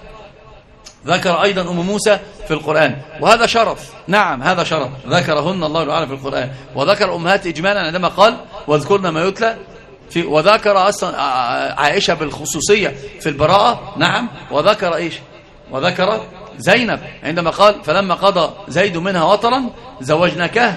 Speaker 1: ذكر أيضا أم موسى في القرآن، وهذا شرف. نعم هذا شرف، ذكرهن الله تعالى في القرآن. وذكر أمهات إجمالا عندما قال واذكرن ما يتلى في، وذكر أصلا عائشة بالخصوصية في البراءة. نعم وذكر إيش؟ وذكر زينب عندما قال فلما قضى زيد منها وطرا زوجناكها،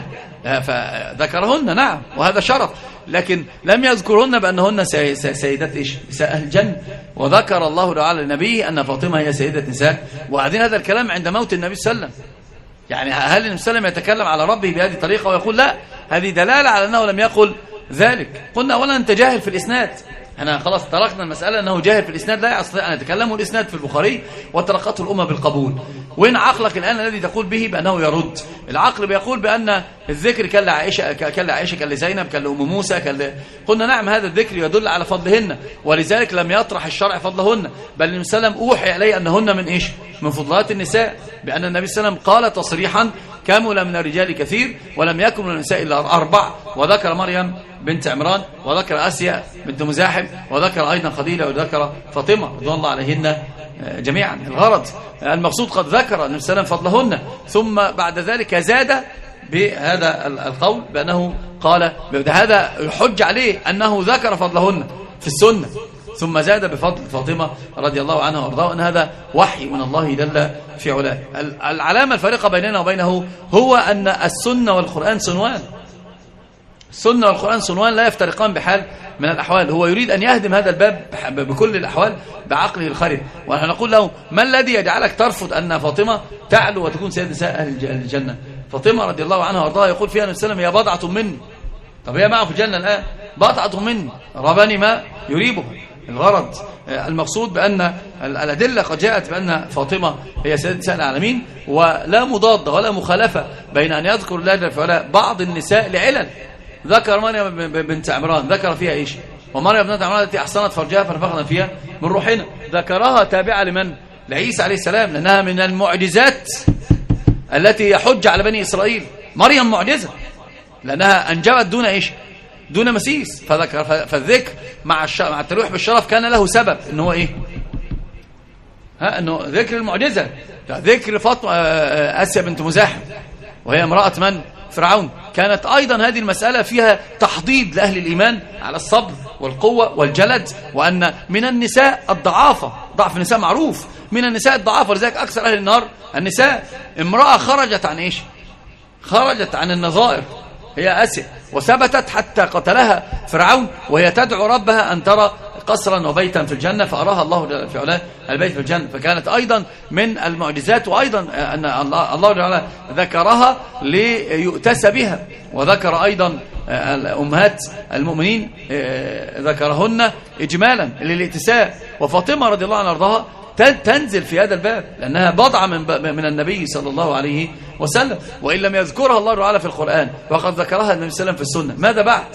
Speaker 1: فذكرهن. نعم وهذا شرف، لكن لم يذكرهن بأنهن سيدات إيش؟ نساء أهل الجنة. وذكر الله تعالى لنبيه أن فاطمة هي سيدة نساء. وبعدين هذا الكلام عند موت النبي صلى الله عليه وسلم. يعني هل النبي صلى الله عليه وسلم يتكلم على ربه بهذه الطريقة ويقول لا؟ هذه دلالة على أنه لم يقل ذلك. قلنا أولا أنت جاهل في الإسناد، احنا خلاص تركنا المسألة أنه جاهل في الإسناد لا يستطيع أن يتكلم. الإسناد في البخاري وتلقته الأمة بالقبول. وين عقلك الآن الذي تقول به بأنه يرد؟ العقل بيقول بأن الذكر كان لعائشة كان لعائشة كان لزينب كان لأم موسى كان ل... قلنا نعم هذا الذكر يدل على فضلهن، ولذلك لم يطرح الشرع فضلهن، بل النبي صلى الله عليه وسلم أوحي عليه أنهن من إيش؟ من فضلات النساء، بأن النبي صلى الله عليه وسلم قال تصريحا كامل من الرجال كثير ولم يكن من النساء إلا أربع، وذكر مريم بنت عمران، وذكر آسيا بنت مزاحم، وذكر أيضا خديجة، وذكر فاطمة رضوان الله عليهن جميعا. الغرض المقصود قد ذكر النبي صلى الله عليه وسلم فضلهن، ثم بعد ذلك زاد بهذا القول بأنه قال هذا يحج عليه أنه ذكر فضلهن في السنة، ثم زاد بفضل فاطمة رضي الله عنها وارضاها، أن هذا وحي من الله جل في علاه. العلامة الفارقة بيننا وبينه هو أن السنة والقرآن صنوان. السنة والقرآن صنوان لا يفترقان بحال من الأحوال. هو يريد أن يهدم هذا الباب بكل الأحوال بعقله الخرب، ونحن نقول له ما الذي يجعلك ترفض أن فاطمة تعلو وتكون سيد نساء أهل الجنة؟ فاطمة رضي الله عنها وارضاها يقول فيها النبي صلى الله عليه وسلم: هي بضعة مني. طب هي معه في الجنة الآن، بضعة مني ربني ما يريبها. الغرض المقصود بأن الأدلة قد جاءت بأن فاطمة هي سيدة نساء العالمين، ولا مضاد ولا مخالفة بين أن يذكر الله جل وعلا بعض النساء لعلل. ذكر مريم بنت عمران، ذكر فيها إيش؟ ومريم بنت عمران التي أحصنت فرجها فنفخنا فيها من روحنا. ذكرها تابعة لمن؟ لعيسى عليه السلام، لأنها من المعجزات التي يحج على بني إسرائيل. مريم معجزة لأنها أنجبت دون إيش؟ دون مسيس. فذكر فالذكر مع الش... مع التلويح بالشرف كان له سبب، إنه هو إيه؟ ها إنه ذكر المعجزة. ذكر فاطمة آسيا بنت مزاحم وهي امرأة من؟ فرعون. كانت أيضا هذه المسألة فيها تحضيض لأهل الإيمان على الصبر والقوة والجلد، وأن من النساء الضعافة، ضعف النساء معروف، من النساء الضعافة. لذلك أكثر أهل النار النساء. امرأة خرجت عن إيش؟ خرجت عن النظائر، هي آسيا، وثبتت حتى قتلها فرعون وهي تدعو ربها أن ترى قصرا وبيتا في الجنة، فأراها الله في علاه البيت في الجنة. فكانت أيضا من المعجزات، وأيضا أن الله الله تعالى ذكرها ليؤتس بها. وذكر أيضا أمهات المؤمنين ذكرهن إجمالا للائتساء. وفاطمة رضي الله عنها وارضاها تنزل في هذا الباب لأنها بضعة من من النبي صلى الله عليه وسلم، وإن لم يذكرها الله تعالى في القرآن وقد ذكرها النبي صلى الله عليه وسلم في السنة. ماذا بعد؟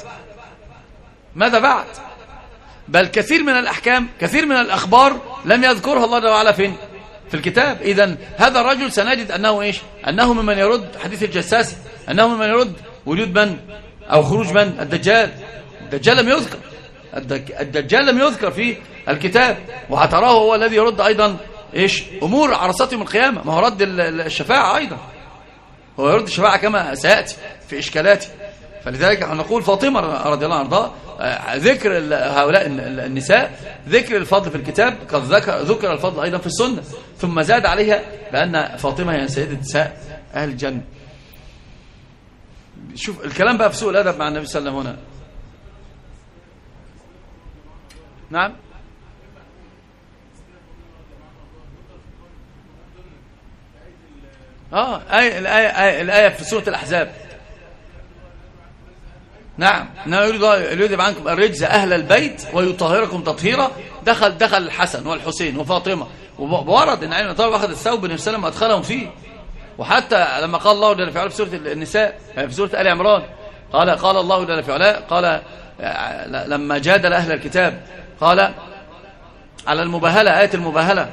Speaker 1: ماذا بعد؟ بل كثير من الأحكام، كثير من الأخبار لم يذكرها الله تعالى فين؟ في الكتاب. إذن هذا الرجل سنجد أنه إيش؟ أنه ممن يرد حديث الجساس، أنه ممن يرد وجود من أو خروج من؟ الدجال. الدجال لم يذكر، الدجال لم يذكر في الكتاب، وهتراه هو الذي يرد أيضا إيش؟ أمور عرصات يوم القيامة. ما هو رد الشفاعة أيضا، هو يرد الشفاعة كما سيأتي في إشكالاته. فلذلك نقول فاطمة رضي الله عنها ذكر هؤلاء النساء، ذكر الفضل في الكتاب، قد ذكر ذكر الفضل أيضا في السنة، ثم زاد عليها بأن فاطمة هي سيدة نساء أهل الجنة. شوف الكلام بقى في سوء الأدب مع النبي صلى الله عليه وسلم هنا. نعم. اه آية الآية آية الآية في سورة الأحزاب. نعم، انه يريد يذهب عنكم الرجز أهل البيت ويطهركم تطهيرا. دخل دخل الحسن والحسين وفاطمة، وورد ان علي طالب اخذ الثوب النبي صلى الله عليه وسلم وادخلهم فيه. وحتى لما قال الله جل في علاه في سورة النساء في سورة آل عمران، قال قال الله جل في علاه قال لما جادل أهل الكتاب قال على المباهلة، آية المباهلة،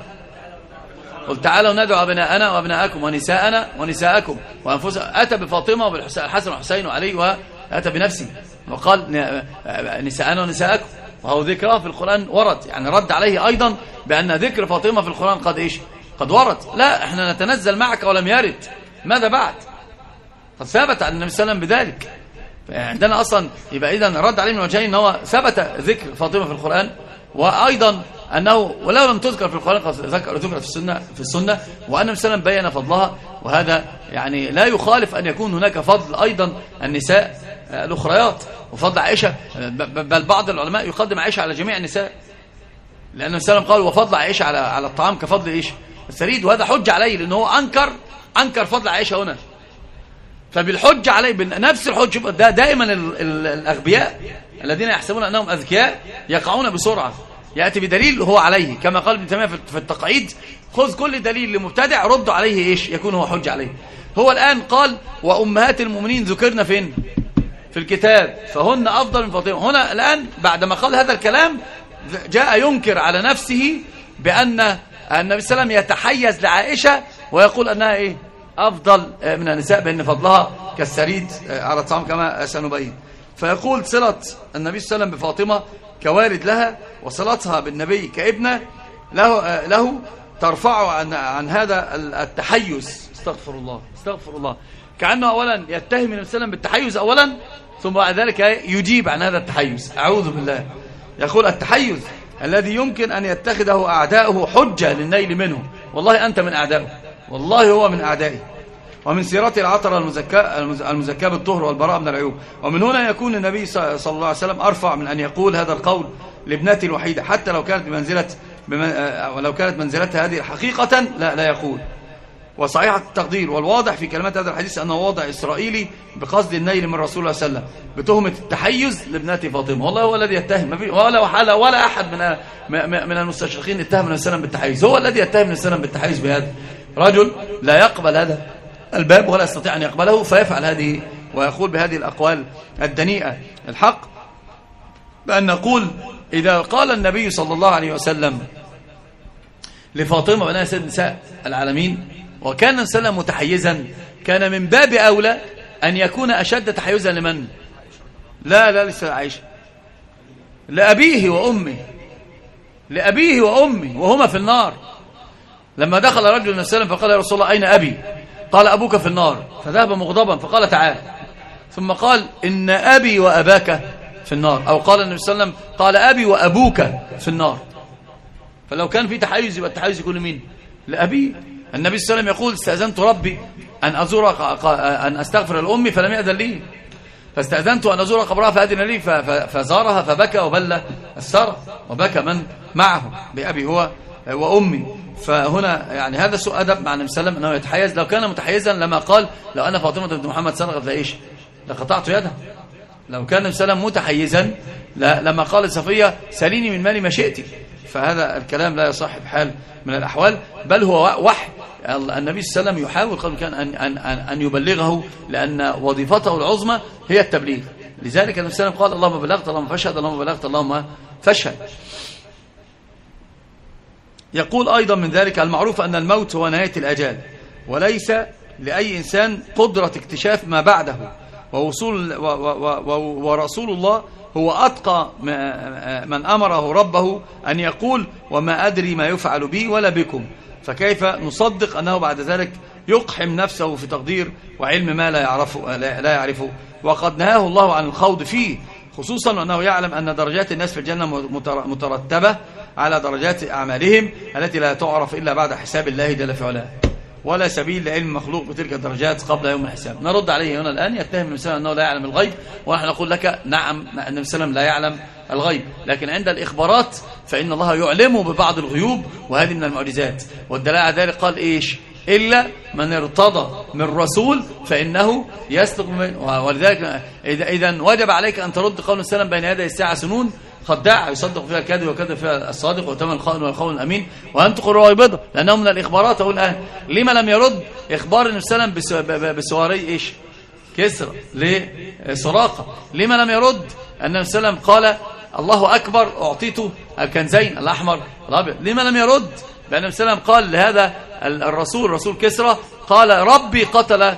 Speaker 1: قل تعالوا ندعو أبناءنا وأبناءكم ونساءنا ونساءكم وأنفسنا. أتى بفاطمة وبالحسن وحسين وعلي وأتى بنفسه وقال نساءنا ونساءكم، وهو ذكرها في القرآن ورد، يعني رد عليه أيضا بأن ذكر فاطمة في القرآن قد إيش؟ قد ورد. لا، احنا نتنزل معك ولم يرد. ماذا بعد؟ قد ثبت عن النبي صلى الله عليه وسلم بذلك. عندنا أصلا يبقى إذن رد عليه من وجهين، أنه ثبت ذكر فاطمة في القرآن، وأيضا أنه ولو لم تذكر في القرآن قد ذكرت في السنة في السنة وأن النبي صلى الله عليه وسلم بين فضلها. وهذا يعني لا يخالف أن يكون هناك فضل أيضا النساء الأخريات وفضل عائشة، بل بعض العلماء يقدم عائشة على جميع النساء، لأن النبي صلى الله عليه وسلم قال وفضل عائشة على على الطعام كفضل إيش؟ الثريد. وهذا حج عليه لأنه أنكر أنكر فضل عائشة هنا، فبالحج عليه بنفس الحج. ده دائما الأغبياء الذين يحسبون أنهم أذكياء يقعون بسرعة، يأتي بدليل هو عليه، كما قال ابن تيمية في التقعيد خذ كل دليل لمبتدع رد عليه إيش؟ يكون هو حج عليه. هو الآن قال وأمهات المؤمنين ذكرنا فين؟ في الكتاب، فهن أفضل من فاطمة. هنا الآن بعدما قال هذا الكلام جاء ينكر على نفسه بأن النبي صلى الله عليه وسلم يتحيز لعائشة ويقول أنها إيه؟ أفضل من النساء، بأن فضلها كالسريد على الطعام كما سنبين. فيقول صلة النبي صلى الله عليه وسلم بفاطمة كوالد لها، وصلتها بالنبي كابنة له, له ترفع عن, عن هذا التحيز. استغفر الله استغفر الله كأنه أولا يتهم النبي صلى الله عليه وسلم بالتحيز أولا، ثم بعد ذلك يجيب عن هذا التحيز. أعوذ بالله. يقول التحيز الذي يمكن أن يتخذه أعداؤه حجة للنيل منه. والله أنت من أعدائه، والله هو من أعدائه. ومن سيرته العطرة المزكاة بالطهر والبراءة من العيوب. ومن هنا يكون النبي صلى الله عليه وسلم أرفع من أن يقول هذا القول لابنته الوحيدة، حتى لو كانت بمنزلة ولو كانت منزلتها هذه حقيقة لا لا يقول وصحيح التقدير والواضح في كلمات هذا الحديث أنه واضع إسرائيلي بقصد النيل من رسول الله صلى الله عليه وسلم بتهمة التحيز لابنة فاطمة. والله هو الذي يتهم، ولا حالة ولا أحد من من المستشرقين اتهم النبي صلى الله عليه وسلم بالتحيز، هو الذي يتهم النبي صلى الله عليه وسلم بالتحيز بهذا. رجل لا يقبل هذا الباب ولا يستطيع أن يقبله فيفعل هذه ويقول بهذه الأقوال الدنيئة. الحق بأن نقول إذا قال النبي صلى الله عليه وسلم لفاطمة بأنها سيد نساء العالمين وكان النبي صلى الله عليه وسلم متحيزا، كان من باب أولى أن يكون أشد تحيزا لمن؟ لا لا لسه عائشة، لأبيه وأمه، لأبيه وأمه وهما في النار. لما دخل رجل النبي صلى الله عليه وسلم فقال يا رسول الله أين أبي؟ قال أبوك في النار، فذهب مغضبا فقال تعال، ثم قال إن أبي وأباك في النار، أو قال النبي صلى الله عليه وسلم قال أبي وأبوك في النار. فلو كان في تحيز يبقى التحيز يكون لمين؟ لأبي. النبي صلى الله عليه وسلم يقول استأذنت ربي أن أزور أن أستغفر لأمي فلم يأذن لي، فاستأذنت أن أزور قبرها فأذن لي فزارها فبكى وبل الثرى وبكى من معه بأبي هو وأمي. فهنا يعني هذا سوء أدب مع النبي صلى الله عليه وسلم أنه يتحيز. لو كان متحيزا لما قال لو أن فاطمة بنت محمد سرقت لإيش لقطعت يدها. لو كان النبي صلى الله عليه وسلم متحيزا لما قال صفية سليني من مالي ما شئتي، فهذا الكلام لا يصح بحال من الأحوال، بل هو وحي النبي صلى الله عليه وسلم يحاول قبل كان أن, أن, أن, أن يبلغه، لأن وظيفته العظمى هي التبليغ. لذلك النبي صلى الله عليه وسلم قال اللهم بلغت اللهم فاشهد اللهم بلغت اللهم فاشهد. يقول أيضا من ذلك المعروف أن الموت هو نهاية الأجال، وليس لأي إنسان قدرة اكتشاف ما بعده، ووصول و و و ورسول الله هو أتقى من أمره ربه أن يقول وما أدري ما يفعل بي ولا بكم، فكيف نصدق أنه بعد ذلك يقحم نفسه في تقدير وعلم ما لا يعرفه, لا يعرفه وقد نهاه الله عن الخوض فيه، خصوصا أنه يعلم أن درجات الناس في الجنة مترتبة على درجات أعمالهم التي لا تعرف إلا بعد حساب الله جل في علاه، ولا سبيل لعلم مخلوق بتلك الدرجات قبل يوم الحساب. نرد عليه هنا الآن يتهم النبي صلى الله عليه وسلم أنه لا يعلم الغيب، ونحن نقول لك نعم النبي صلى الله عليه وسلم لا يعلم الغيب، لكن عند الإخبارات فإن الله يعلمه ببعض الغيوب، وهذه من المعجزات. والدلالة على ذلك قال إيش إلا من ارتضى من رسول فإنه يسلك من، ولذلك إذا وجب عليك أن ترد قول السلام بين يدي الساعة سنون خداع يصدق فيها الكاذب وكذب فيها الصادق وتم الخائن والخون الأمين وأنطق الرويبضة، لأنه من الإخبارات. أقول الآن لما لم يرد إخبار النبي صلى الله عليه وسلم بسواري إيش كسرى لسراقة؟ لما لم يرد أن النبي صلى الله عليه وسلم قال الله أكبر أعطيته الكنزين الأحمر والأبيض؟ لما لم يرد بأن النبي صلى الله عليه وسلم قال لهذا الرسول رسول كسرى قال ربي قتل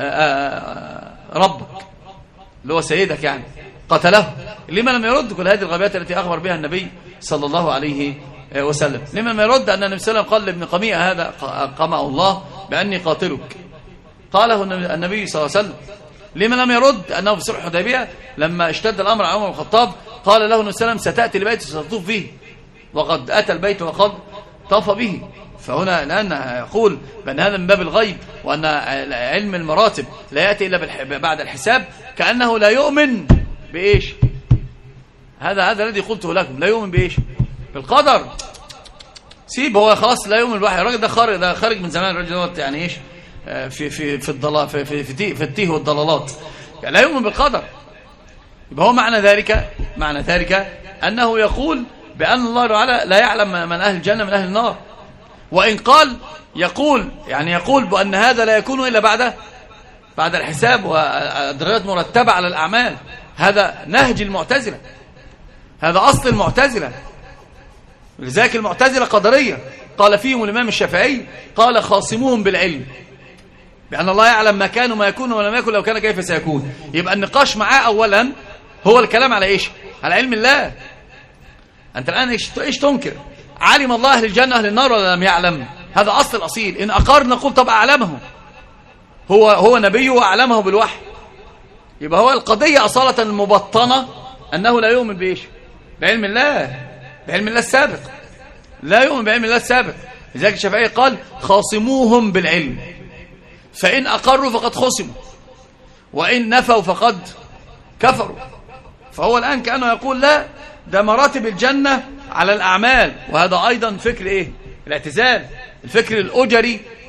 Speaker 1: ربك اللي هو سيدك يعني قتله؟ لما لم يرد كل هذه الغيبات التي أخبر بها النبي صلى الله عليه وسلم؟ لما لم يرد أن النبي صلى الله عليه وسلم قال لابن قميئة هذا قمع الله بأني قاتلك؟ قاله النبي صلى الله عليه وسلم. لما لم يرد أنه في صلح الحديبية لما اشتد الأمر على عمر بن الخطاب قال له النبي صلى الله عليه وسلم ستأتي البيت ستطوف فيه، وقد أتى البيت وقد طاف به. فهنا الآن يقول بأن هذا من باب الغيب، وأن علم المراتب لا يأتي إلا بعد الحساب، كأنه لا يؤمن بإيش؟ هذا هذا الذي قلته لكم، لا يؤمن بإيش؟ بالقدر. سيب هو خلاص لا يؤمن بالوحي. الراجل ده خارج ده خارج من زمان. الراجل دوت يعني إيش في في في الضلال في في في, في التيه والضلالات، يعني لا يؤمن بالقدر. يبقى هو معنى ذلك معنى ذلك أنه يقول بأن الله تعالى لا يعلم من أهل الجنة من أهل النار، وإن قال يقول يعني يقول بأن هذا لا يكون إلا بعد بعد الحساب والدرجات مرتبة على الأعمال. هذا نهج المعتزلة، هذا أصل المعتزلة. لذلك المعتزلة قدرية قال فيهم الإمام الشافعي قال خاصموهم بالعلم بأن الله يعلم ما كان وما يكون ولم يكن لو كان كيف سيكون. يبقى النقاش معاه أولا هو الكلام على إيش؟ على علم الله. أنت الآن إيش, إيش تنكر؟ علم الله أهل الجنة أهل النار ولا لم يعلم؟ هذا أصل الأصيل. إن أقر نقول طب أعلمه، هو هو نبيه وأعلمه بالوحي. يبقى هو القضية أصالة المبطنة أنه لا يؤمن بإيش؟ بعلم الله، بعلم الله السابق، لا يؤمن بعلم الله السابق. لذلك الشافعي قال خاصموهم بالعلم، فإن أقروا فقد خصموا وإن نفوا فقد كفروا. فهو الآن كأنه يقول لا، ده مراتب الجنة على الأعمال، وهذا أيضا فكر إيه؟ الاعتزال، الفكر الأجري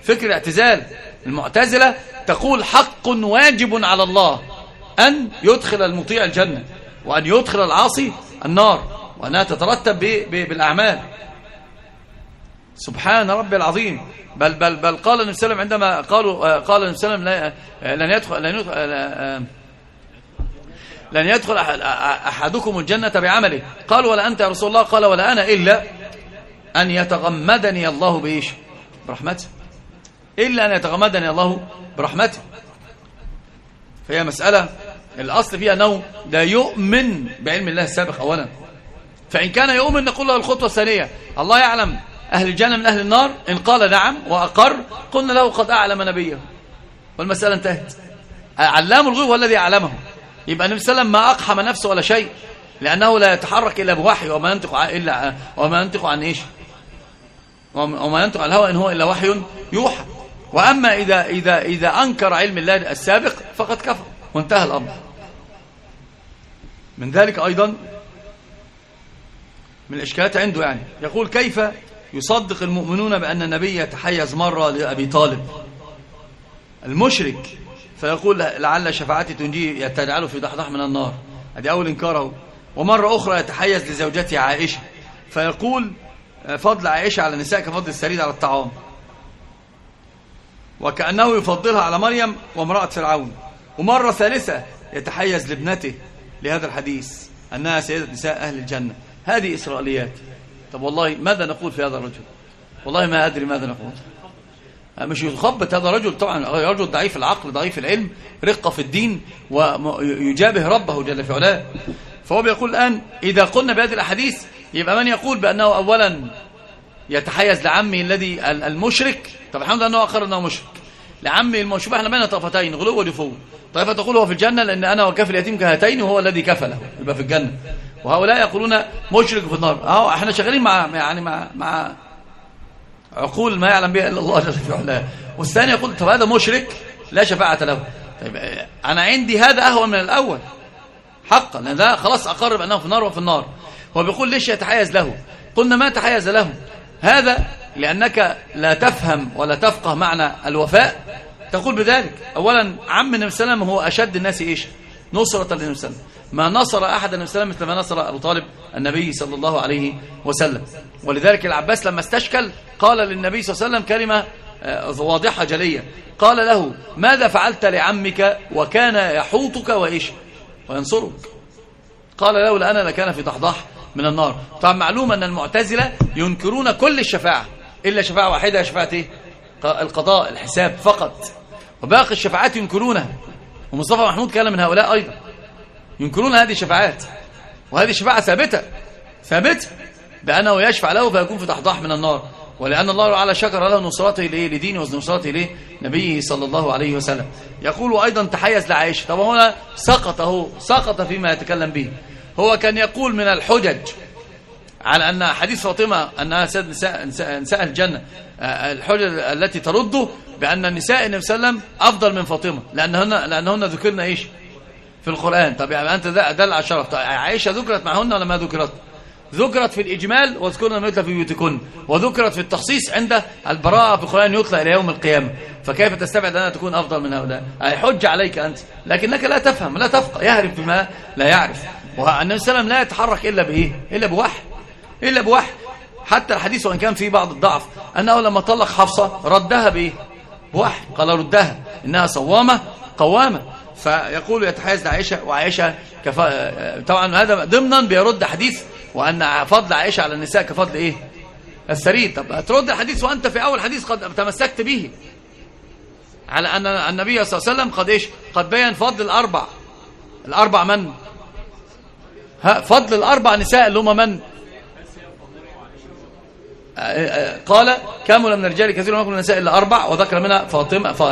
Speaker 1: فكر الاعتزال. المعتزلة تقول حق واجب على الله أن يدخل المطيع الجنة وأن يدخل العاصي النار، وأنها تترتب بالأعمال. سبحان ربي العظيم. بل بل بل قال النبي صلى الله عليه وسلم عندما قالوا قال النبي صلى الله عليه وسلم لن يدخل لن يدخل لن يدخل أحدكم الجنة بعمله. قالوا ولا أنت يا رسول الله؟ قال ولا أنا إلا أن يتغمدني الله بإيش؟ برحمته. إلا أن يتغمدني الله برحمته. فهي مسألة الأصل فيها أنه لا يؤمن بعلم الله السابق أولا، فإن كان يؤمن نقول له الخطوة الثانية الله يعلم أهل الجنة من أهل النار. إن قال نعم وأقر قلنا له قد أعلم نبيه والمسألة انتهت. علام الغيب هو الذي أعلمه. يبقى النبي صلى الله عليه وسلم ما أقحم نفسه ولا شيء، لأنه لا يتحرك إلا بوحي، وما ينطق إلا وما ينطق عن إيش؟ وما ينطق عن الهوى إن هو إلا وحي يوحى. وأما إذا إذا إذا أنكر علم الله السابق فقد كفر وانتهى الأمر. من ذلك أيضا من الإشكالات عنده، يعني يقول كيف يصدق المؤمنون بأن النبي يتحيز مرة لأبي طالب المشرك فيقول لعل شفاعتي تنجيه يتجعله في ضحضح من النار، هذه أول إنكاره. ومرة أخرى يتحيز لزوجته عائشة فيقول فضل عائشة على النساء كفضل السريد على الطعام، وكأنه يفضلها على مريم وامرأة فرعون. ومرة ثالثة يتحيز لابنته لهذا الحديث أنها سيدة نساء أهل الجنة. هذه إسرائيليات. طب والله ماذا نقول في هذا الرجل؟ والله ما أدري ماذا نقول. مش يخبط هذا الرجل، طبعا رجل ضعيف العقل ضعيف العلم رقة في الدين ويجابه ربه جل في علاه. فهو بيقول الآن إذا قلنا بهذه الأحاديث يبقى من يقول بأنه أولا يتحيز لعمه الذي المشرك. طب الحمد لله أنه أقر أنه مشرك. لعمه المشبه احنا بين طرفتين غلو ودفو. طائفة تقول هو في الجنة لأن أنا وكفل اليتيم كهاتين وهو الذي كفله يبقى في الجنة، وهؤلاء يقولون مشرك في النار. اهو احنا شغالين مع يعني مع مع عقول ما يعلم بها الا الله جل في علاه. والثاني يقول طب هذا مشرك لا شفاعة له. طيب انا عندي هذا اهون من الاول حقا، لان ده خلاص اقرب انه في النار وفي النار. هو بيقول ليش يتحيز له؟ قلنا ما تحيز له هذا لانك لا تفهم ولا تفقه معنى الوفاء. تقول بذلك اولا عم النبي صلى الله عليه وسلم هو اشد الناس ايش؟ نصرة للنبي صلى الله عليه وسلم. ما نصر أحد النبي صلى الله عليه وسلم مثل ما نصر أبو طالب النبي صلى الله عليه وسلم. ولذلك العباس لما استشكل قال للنبي صلى الله عليه وسلم كلمة واضحة جلية، قال له ماذا فعلت لعمك وكان يحوطك وإيش وينصرك؟ قال له لأنا لكان في ضحضاح من النار. طبعا معلوم أن المعتزلة ينكرون كل الشفاعة إلا شفاعة واحدة، شفاعة إيه؟ القضاء الحساب فقط، وباقي الشفاعات ينكرونها. ومصطفى محمود كان من هؤلاء أيضا ينكرون هذه الشفاعات، وهذه الشفاعة ثابتة ثابتة بأنه يشفع له فيكون في ضحضاح من النار، ولأن الله تعالى شكر له نصرته لدينه ونصرته لنبيه صلى الله عليه وسلم. يقول أيضا تحيز لعائشة. طب هنا سقط هو سقط فيما يتكلم به. هو كان يقول من الحجج على أن حديث فاطمة أنها سيد نساء, نساء الجنة، الحجج التي ترده بأن النساء النبي صلى الله عليه وسلم أفضل من فاطمة لأنهن, لأنهن ذكرنا إيش في القرآن. طب يعني أنت دل على الشرف. عائشة ذكرت معهن ولا ما ذكرت؟ ذكرت في الإجمال واذكرنا ما يتلى في بيوتكن، وذكرت في التخصيص عند البراءة في القرآن يطلع إلى يوم القيامة. فكيف تستبعد أنها تكون أفضل من هؤلاء؟ أي حج عليك أنت، لكنك لا تفهم لا تفقه، يهرب بما لا يعرف. والنبي صلى الله عليه وسلم لا يتحرك إلا بإيه؟ إلا بوحي إلا بوحي. حتى الحديث وإن كان فيه بعض الضعف أنه لما طلق حفصة ردها بإيه؟ بوحي. قال ردها إنها صوامة قوامة. فيقول يتحيز لعائشة، وعائشة كفا... طبعا هذا ضمنا بيرد حديث وأن فضل عائشة على النساء كفضل إيه؟ السريد. طب ترد الحديث وأنت في أول حديث قد تمسكت به على أن النبي صلى الله عليه وسلم قد إيش؟ قد بيّن فضل الأربع الأربع من؟ ها فضل الأربع نساء اللي هم من؟ قال كامل من الرجال كثير ومن النساء إلا أربع، وذكر منها فاطمة ف...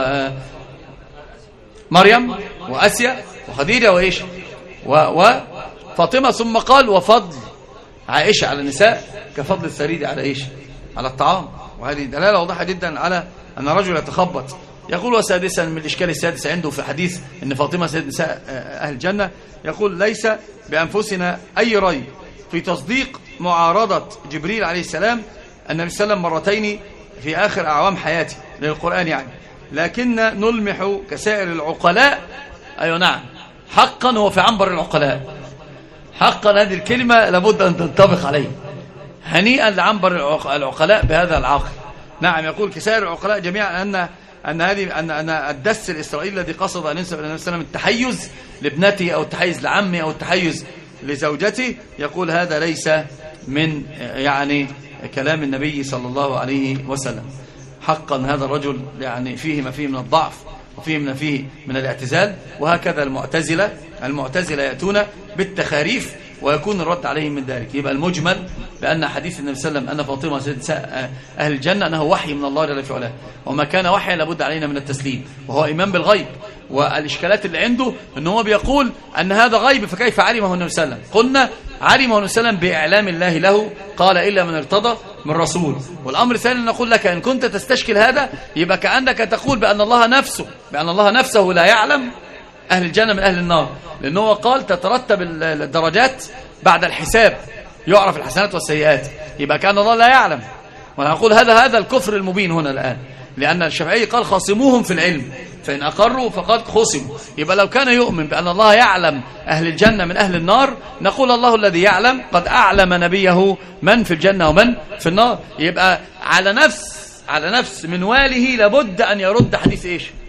Speaker 1: مريم وأسيا وخديجة وإيش وفاطمة، ثم قال وفضل عائشة على النساء كفضل الثريد على إيش على الطعام. وهذه دلالة واضحة جدا على أن الرجل يتخبط. يقول وسادسا من الإشكال السادس عنده في حديث أن فاطمة سيد نساء أهل الجنة، يقول ليس بأنفسنا أي رأي في تصديق معارضة جبريل عليه السلام النبي صلى الله عليه وسلم مرتين في آخر أعوام حياتي للقرآن يعني، لكن نلمح كسائر العقلاء. أيوة نعم، حقا هو في عنبر العقلاء، حقا هذه الكلمة لابد أن تنطبق عليه. هنيئا لعنبر العقلاء بهذا العقل. نعم، يقول كسائر العقلاء جميعا أن أن هذه أن أن الدس الإسرائيلي الذي قصد أن ينسب إلى النبي صلى الله عليه وسلم التحيز لابنته أو التحيز لعمه أو التحيز لزوجته، يقول هذا ليس من يعني كلام النبي صلى الله عليه وسلم. حقا هذا الرجل يعني فيه ما فيه من الضعف وفيه ما فيه من الاعتزال. وهكذا المعتزلة المعتزلة يأتون بالتخاريف ويكون الرد عليهم من ذلك. يبقى المجمل بأن حديث النبي صلى الله عليه وسلم أن فاطمة سيدة أهل الجنة أنه وحي من الله جل في علاه، وما كان وحيا لابد علينا من التسليم، وهو إيمان بالغيب. والإشكالات اللي عنده أنه هو بيقول أن هذا غيب فكيف علمه النبي صلى الله عليه وسلم؟ قلنا علمه النبي صلى الله عليه وسلم بإعلام الله له، قال إلا من ارتضى من رسول. والأمر الثاني نقول لك إن كنت تستشكل هذا يبقى كأنك تقول بأن الله نفسه بأن الله نفسه لا يعلم أهل الجنة من أهل النار، لأنه قال تترتب الدرجات بعد الحساب، يعرف الحسنات والسيئات، يبقى كان الله لا يعلم. ونقول هذا هذا الكفر المبين هنا الآن، لأن الشافعي قال خاصموهم في العلم فإن أقروا فقد خصموا. يبقى لو كان يؤمن بأن الله يعلم أهل الجنة من أهل النار نقول الله الذي يعلم قد أعلم نبيه من في الجنة ومن في النار. يبقى على نفس على نفس منواله لابد أن يرد حديث إيش؟